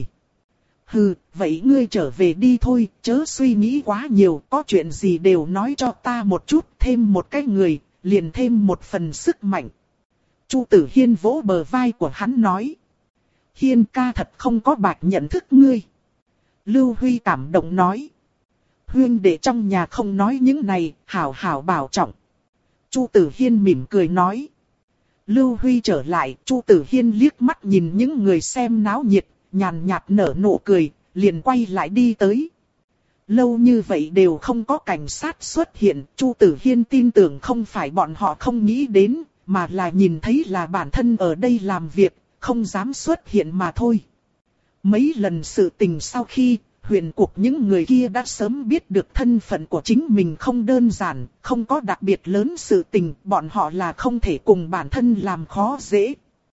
Hừ, vậy ngươi trở về đi thôi, chớ suy nghĩ quá nhiều, có chuyện gì đều nói cho ta một chút, thêm một cái người, liền thêm một phần sức mạnh. Chu Tử Hiên vỗ bờ vai của hắn nói. Hiên ca thật không có bạch nhận thức ngươi. Lưu Huy cảm động nói. Huyên đệ trong nhà không nói những này, hảo hảo bảo trọng. Chu Tử Hiên mỉm cười nói. Lưu Huy trở lại, Chu Tử Hiên liếc mắt nhìn những người xem náo nhiệt, nhàn nhạt nở nụ cười, liền quay lại đi tới. Lâu như vậy đều không có cảnh sát xuất hiện, Chu Tử Hiên tin tưởng không phải bọn họ không nghĩ đến, mà là nhìn thấy là bản thân ở đây làm việc, không dám xuất hiện mà thôi. Mấy lần sự tình sau khi, huyền cuộc những người kia đã sớm biết được thân phận của chính mình không đơn giản, không có đặc biệt lớn sự tình, bọn họ là không thể cùng bản thân làm khó dễ.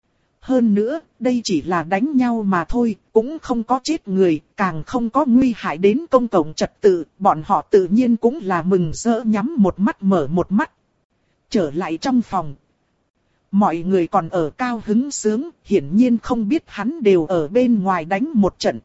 Hơn nữa, đây chỉ là đánh nhau mà thôi, cũng không có chết người, càng không có nguy hại đến công cộng trật tự, bọn họ tự nhiên cũng là mừng rỡ nhắm một mắt mở một mắt. Trở lại trong phòng. Mọi người còn ở cao hứng sướng, hiển nhiên không biết hắn đều ở bên ngoài đánh một trận.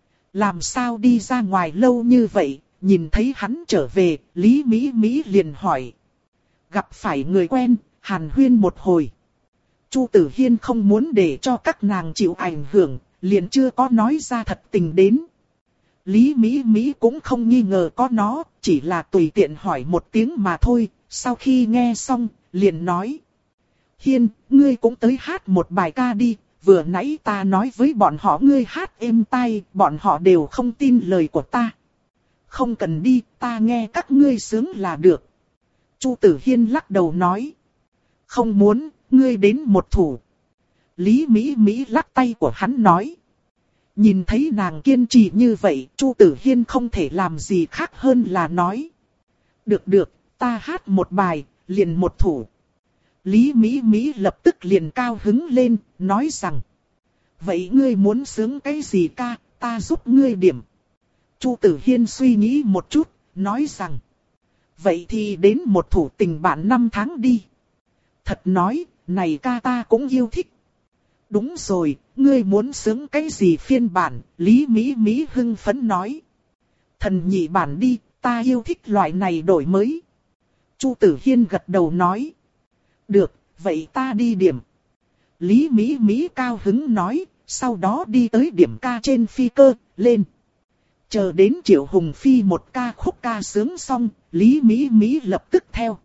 Làm sao đi ra ngoài lâu như vậy, nhìn thấy hắn trở về, Lý Mỹ Mỹ liền hỏi. Gặp phải người quen, hàn huyên một hồi. Chu Tử Hiên không muốn để cho các nàng chịu ảnh hưởng, liền chưa có nói ra thật tình đến. Lý Mỹ Mỹ cũng không nghi ngờ có nó, chỉ là tùy tiện hỏi một tiếng mà thôi, sau khi nghe xong, liền nói. Hiên, ngươi cũng tới hát một bài ca đi, vừa nãy ta nói với bọn họ ngươi hát êm tai, bọn họ đều không tin lời của ta. Không cần đi, ta nghe các ngươi sướng là được. Chu Tử Hiên lắc đầu nói. Không muốn, ngươi đến một thủ. Lý Mỹ Mỹ lắc tay của hắn nói. Nhìn thấy nàng kiên trì như vậy, Chu Tử Hiên không thể làm gì khác hơn là nói. Được được, ta hát một bài, liền một thủ. Lý Mỹ Mỹ lập tức liền cao hứng lên, nói rằng. Vậy ngươi muốn sướng cái gì ca, ta giúp ngươi điểm. Chu Tử Hiên suy nghĩ một chút, nói rằng. Vậy thì đến một thủ tình bạn năm tháng đi. Thật nói, này ca ta cũng yêu thích. Đúng rồi, ngươi muốn sướng cái gì phiên bản, Lý Mỹ Mỹ hưng phấn nói. Thần nhị bản đi, ta yêu thích loại này đổi mới. Chu Tử Hiên gật đầu nói. Được, vậy ta đi điểm. Lý Mỹ Mỹ cao hứng nói, sau đó đi tới điểm ca trên phi cơ, lên. Chờ đến Triệu Hùng Phi một ca khúc ca sướng xong, Lý Mỹ Mỹ lập tức theo.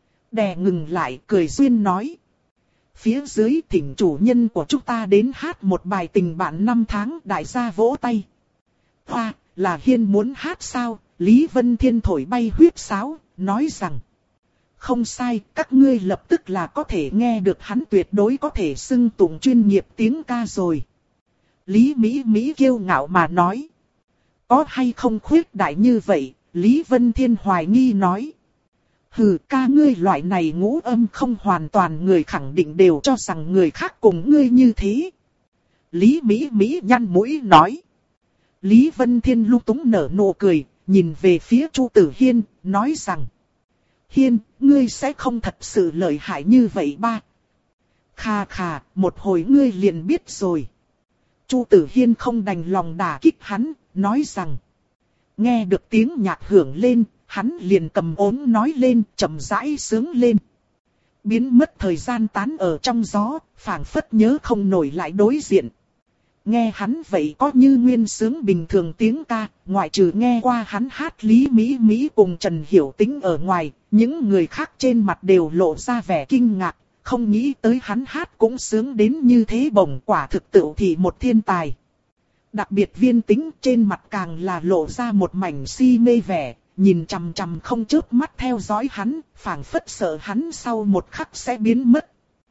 Đè ngừng lại, cười duyên nói. Phía dưới thỉnh chủ nhân của chúng ta đến hát một bài tình bạn năm tháng, đại gia vỗ tay. Hoa, là Hiên muốn hát sao? Lý Vân Thiên thổi bay huyết sáo, nói rằng. Không sai, các ngươi lập tức là có thể nghe được hắn tuyệt đối có thể xưng tụng chuyên nghiệp tiếng ca rồi. Lý Mỹ Mỹ kiêu ngạo mà nói. Có hay không khuyết đại như vậy? Lý Vân Thiên hoài nghi nói. Hừ, ca ngươi loại này ngũ âm không hoàn toàn, người khẳng định đều cho rằng người khác cùng ngươi như thế. Lý Mỹ Mỹ nhăn mũi nói. Lý Vân Thiên lung túng nở nụ cười, nhìn về phía Chu Tử Hiên, nói rằng. Hiên, ngươi sẽ không thật sự lợi hại như vậy ba. Khà khà, một hồi ngươi liền biết rồi. Chu Tử Hiên không đành lòng đả kích hắn, nói rằng. Nghe được tiếng nhạc hưởng lên, hắn liền cầm ốm nói lên, chậm rãi sướng lên. Biến mất thời gian tán ở trong gió, phảng phất nhớ không nổi lại đối diện. Nghe hắn vậy có như nguyên sướng bình thường tiếng ca, ngoại trừ nghe qua hắn hát Lý Mỹ Mỹ cùng Trần Hiểu Tĩnh ở ngoài, những người khác trên mặt đều lộ ra vẻ kinh ngạc, không nghĩ tới hắn hát cũng sướng đến như thế, bổng quả thực tựu thị một thiên tài. Đặc biệt Viên Tĩnh trên mặt càng là lộ ra một mảnh si mê vẻ, nhìn chằm chằm không chớp mắt theo dõi hắn, phảng phất sợ hắn sau một khắc sẽ biến mất.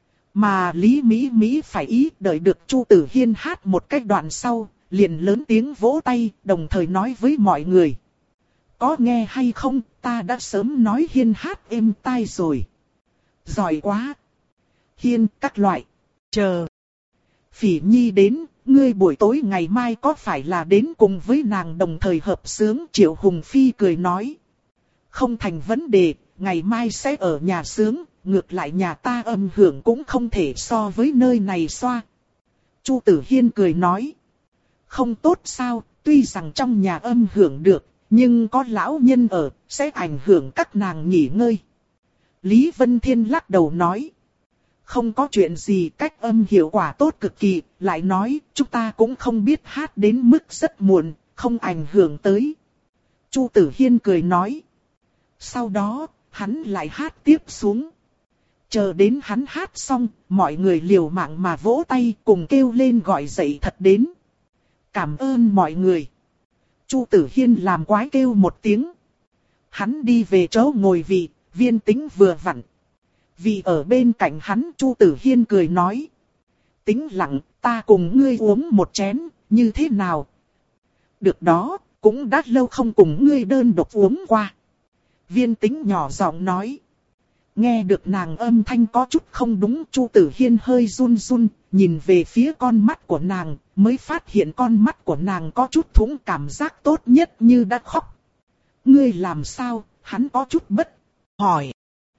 Mà Lý Mỹ Mỹ phải ý đợi được Chu Tử Hiên hát một cách đoạn sau, liền lớn tiếng vỗ tay, đồng thời nói với mọi người. Có nghe hay không, ta đã sớm nói Hiên hát êm tai rồi. Giỏi quá. Hiên các loại. Chờ. Phỉ Nhi đến, ngươi buổi tối ngày mai có phải là đến cùng với nàng đồng thời hợp xướng? Triệu Hùng Phi cười nói. Không thành vấn đề, ngày mai sẽ ở nhà xướng, ngược lại nhà ta âm hưởng cũng không thể so với nơi này xoa. Chu Tử Hiên cười nói. Không tốt sao, tuy rằng trong nhà âm hưởng được, nhưng có lão nhân ở, sẽ ảnh hưởng các nàng nghỉ ngơi. Lý Vân Thiên lắc đầu nói. Không có chuyện gì, cách âm hiệu quả tốt cực kỳ, lại nói, chúng ta cũng không biết hát đến mức rất muộn, không ảnh hưởng tới. Chu Tử Hiên cười nói. Sau đó, hắn lại hát tiếp xuống. Chờ đến hắn hát xong, mọi người liều mạng mà vỗ tay cùng kêu lên gọi dậy thật đến. Cảm ơn mọi người. Chu Tử Hiên làm quái kêu một tiếng. Hắn đi về chỗ ngồi vị, Viên Tĩnh vừa vặn. Vì ở bên cạnh hắn, Chu Tử Hiên cười nói. Tĩnh lặng, ta cùng ngươi uống một chén, như thế nào? Được đó, cũng đã lâu không cùng ngươi đơn độc uống qua. Viên Tĩnh nhỏ giọng nói. Nghe được nàng âm thanh có chút không đúng, Chu Tử Hiên hơi run run, nhìn về phía con mắt của nàng, mới phát hiện con mắt của nàng có chút thủng, cảm giác tốt nhất như đã khóc. Ngươi làm sao? Hắn có chút bất hỏi.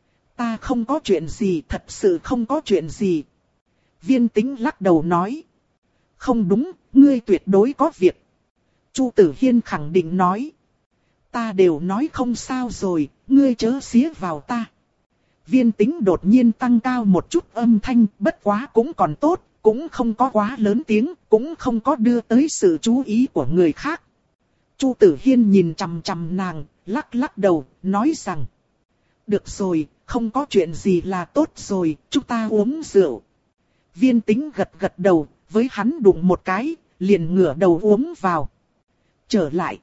Ta không có chuyện gì, thật sự không có chuyện gì. Viên Tĩnh lắc đầu nói. Không đúng, ngươi tuyệt đối có việc. Chu Tử Hiên khẳng định nói. Ta đều nói không sao rồi, ngươi chớ xía vào ta. Viên Tĩnh đột nhiên tăng cao một chút âm thanh, bất quá cũng còn tốt, cũng không có quá lớn tiếng, cũng không có đưa tới sự chú ý của người khác. Chu Tử Hiên nhìn chằm chằm nàng, lắc lắc đầu, nói rằng. Được rồi, không có chuyện gì là tốt rồi, chúng ta uống rượu. Viên Tĩnh gật gật đầu, với hắn đụng một cái, liền ngửa đầu uống vào. Trở lại.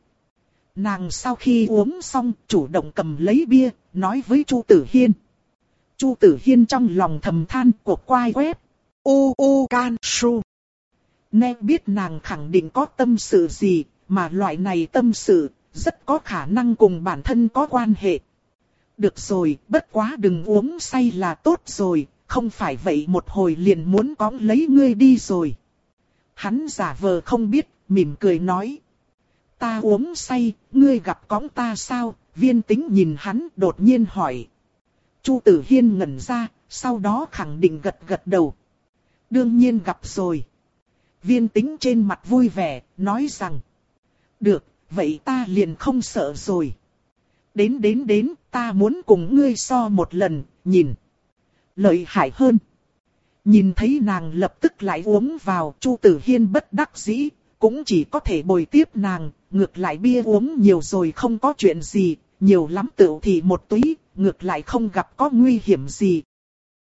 Nàng sau khi uống xong, chủ động cầm lấy bia, nói với Chu Tử Hiên. Chu Tử Hiên trong lòng thầm than, cuộc quai quét. U U Can Su. Nghe biết nàng khẳng định có tâm sự gì, mà loại này tâm sự, rất có khả năng cùng bản thân có quan hệ. Được rồi, bất quá đừng uống say là tốt rồi, không phải vậy một hồi liền muốn cõng lấy ngươi đi rồi. Hắn giả vờ không biết, mỉm cười nói. Ta uống say, ngươi gặp cõng ta sao? Viên Tĩnh nhìn hắn đột nhiên hỏi. Chu Tử Hiên ngẩn ra, sau đó khẳng định gật gật đầu. Đương nhiên gặp rồi. Viên Tĩnh trên mặt vui vẻ, nói rằng. Được, vậy ta liền không sợ rồi. Đến đến đến, ta muốn cùng ngươi so một lần, nhìn. Lợi hại hơn. Nhìn thấy nàng lập tức lại uống vào, Chu Tử Hiên bất đắc dĩ, cũng chỉ có thể bồi tiếp nàng, ngược lại bia uống nhiều rồi không có chuyện gì, nhiều lắm tựu thì một túy, ngược lại không gặp có nguy hiểm gì.